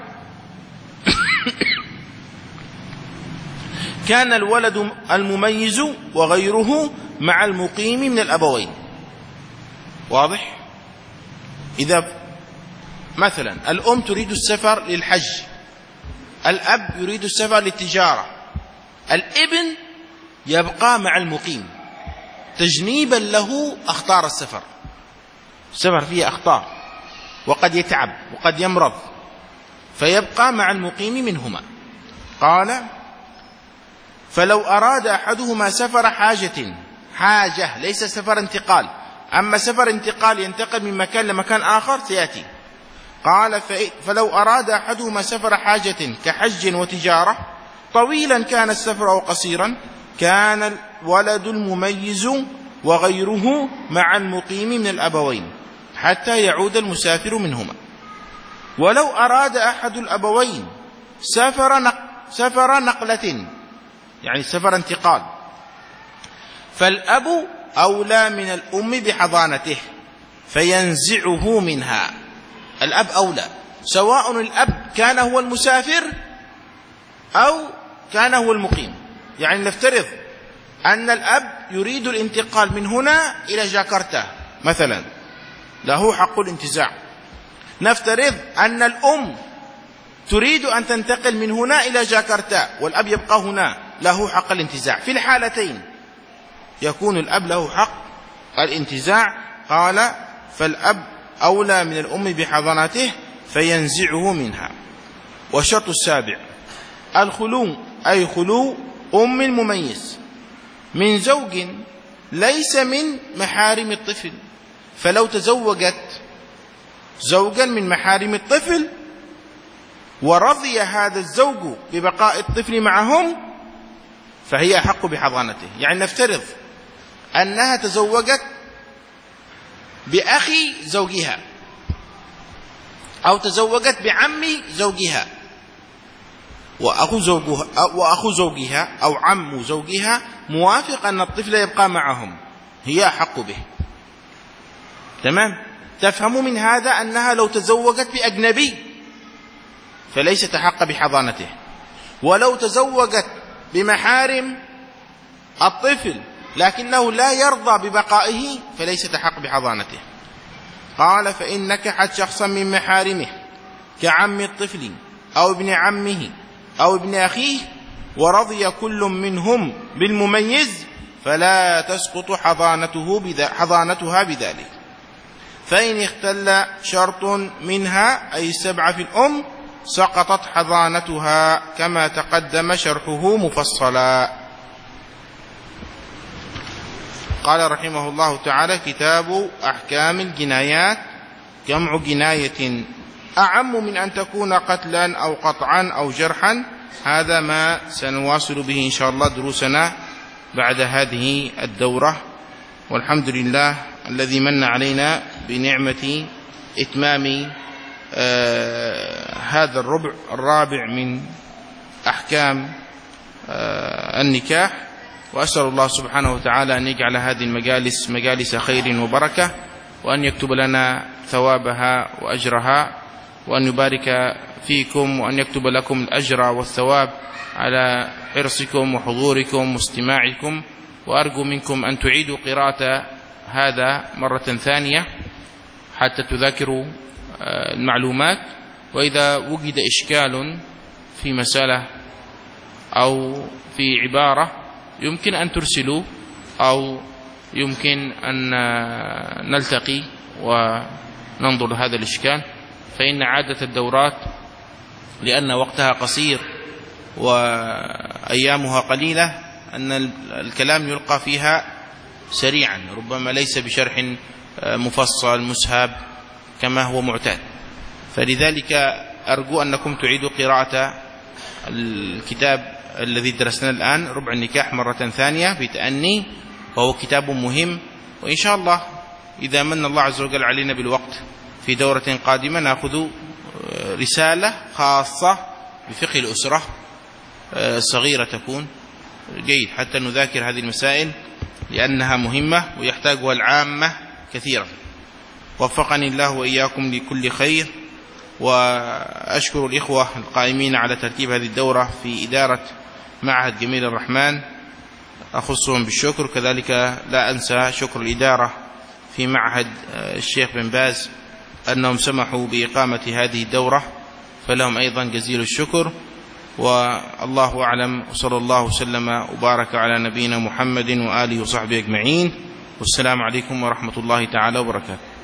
كان الولد المميز وغيره مع المقيم من الأبوين. واضح؟ إذا مثلا الأم تريد السفر للحج، الأب يريد السفر للتجارة، الابن يبقى مع المقيم تجنيبا له أخطار السفر. السفر فيه أخطار، وقد يتعب وقد يمرض، فيبقى مع المقيم منهما. قال: فلو أراد أحدهما سفر حاجة، حاجة ليس سفر انتقال، أما سفر انتقال ينتقل من مكان لمكان آخر سيأتي. قال: فلو أراد أحدهما سفر حاجة كحج وتجارة طويلا كان السفر أو قصيرا كان الولد المميز وغيره مع المقيم من الأبوين حتى يعود المسافر منهما. ولو أراد أحد الأبوين سفر نق... سفر نقلة، يعني سفر انتقال، فالأب أولى من الأم بحضانته فينزعه منها. الأب أولى، سواء الأب كان هو المسافر أو كان هو المقيم. يعني نفترض أن الأب يريد الانتقال من هنا إلى جاكرتا مثلا، له حق الانتزاع. نفترض أن الأم تريد أن تنتقل من هنا إلى جاكرتا والأب يبقى هنا، له حق الانتزاع. في الحالتين يكون الأب له حق الانتزاع. قال فالأب أولى من الأم بحضانته فينزعه منها. والشرط السابع الخلو، أي خلو أم المميز من زوج ليس من محارم الطفل. فلو تزوجت زوجا من محارم الطفل ورضي هذا الزوج ببقاء الطفل معهم فهي أحق بحضانته. يعني نفترض أنها تزوجت بأخي زوجها أو تزوجت بعم زوجها، وأخو زوجها وأخو زوجها أو عم زوجها موافق أن الطفل يبقى معهم، هي أحق به. تمام؟ تفهم من هذا أنها لو تزوجت بأجنبي فليست أحق بحضانته، ولو تزوجت بمحارم الطفل لكنه لا يرضى ببقائه فليست أحق بحضانته. قال فإن نكحت شخصا من محارمه كعم الطفل أو ابن عمه أو ابن أخيه ورضي كل منهم بالمميز فلا تسقط حضانته بذا حضانتها بذلك. فإن اختل شرط منها أي السبعة في الأم سقطت حضانتها كما تقدم شرحه مفصلا. قال رحمه الله تعالى كتاب أحكام الجنايات. جمع جناية أعم من أن تكون قتلا أو قطعا أو جرحا. هذا ما سنواصل به إن شاء الله دروسنا بعد هذه الدورة، والحمد لله الذي من علينا بنعمة إتمام آه هذا الربع الرابع من أحكام آه النكاح. وأسأل الله سبحانه وتعالى أن يجعل هذه المجالس مجالس خير وبركة، وأن يكتب لنا ثوابها وأجرها، وأن يبارك فيكم، وأن يكتب لكم الأجر والثواب على حرصكم وحضوركم واستماعكم. وأرجو منكم أن تعيدوا قراءة هذا مرة ثانية حتى تذاكروا المعلومات. وإذا وجد إشكال في مسألة أو في عبارة يمكن أن ترسلوا أو يمكن أن نلتقي وننظر هذا الإشكال. فإن عادة الدورات لأن وقتها قصير وأيامها قليلة أن الكلام يلقى فيها سريعا، ربما ليس بشرح مفصل مسهب كما هو معتاد. فلذلك أرجو أنكم تعيدوا قراءة الكتاب الذي درسنا الآن ربع النكاح مرة ثانية بتأني، وهو كتاب مهم. وإن شاء الله إذا من الله عز وجل علينا بالوقت في دورة قادمة نأخذ رسالة خاصة بفقه الأسرة صغيرة تكون جيد حتى نذاكر هذه المسائل لأنها مهمة ويحتاجها العامة كثيرا. وفقني الله وإياكم لكل خير. وأشكر الإخوة القائمين على ترتيب هذه الدورة في إدارة معهد جميل الرحمن، أخصهم بالشكر. كذلك لا أنسى شكر الإدارة في معهد الشيخ بن باز أنهم سمحوا بإقامة هذه الدورة، فلهم أيضا جزيل الشكر. والله أعلم، وصلى الله وسلم وبارك على نبينا محمد وآله وصحبه أجمعين. والسلام عليكم ورحمة الله تعالى وبركاته.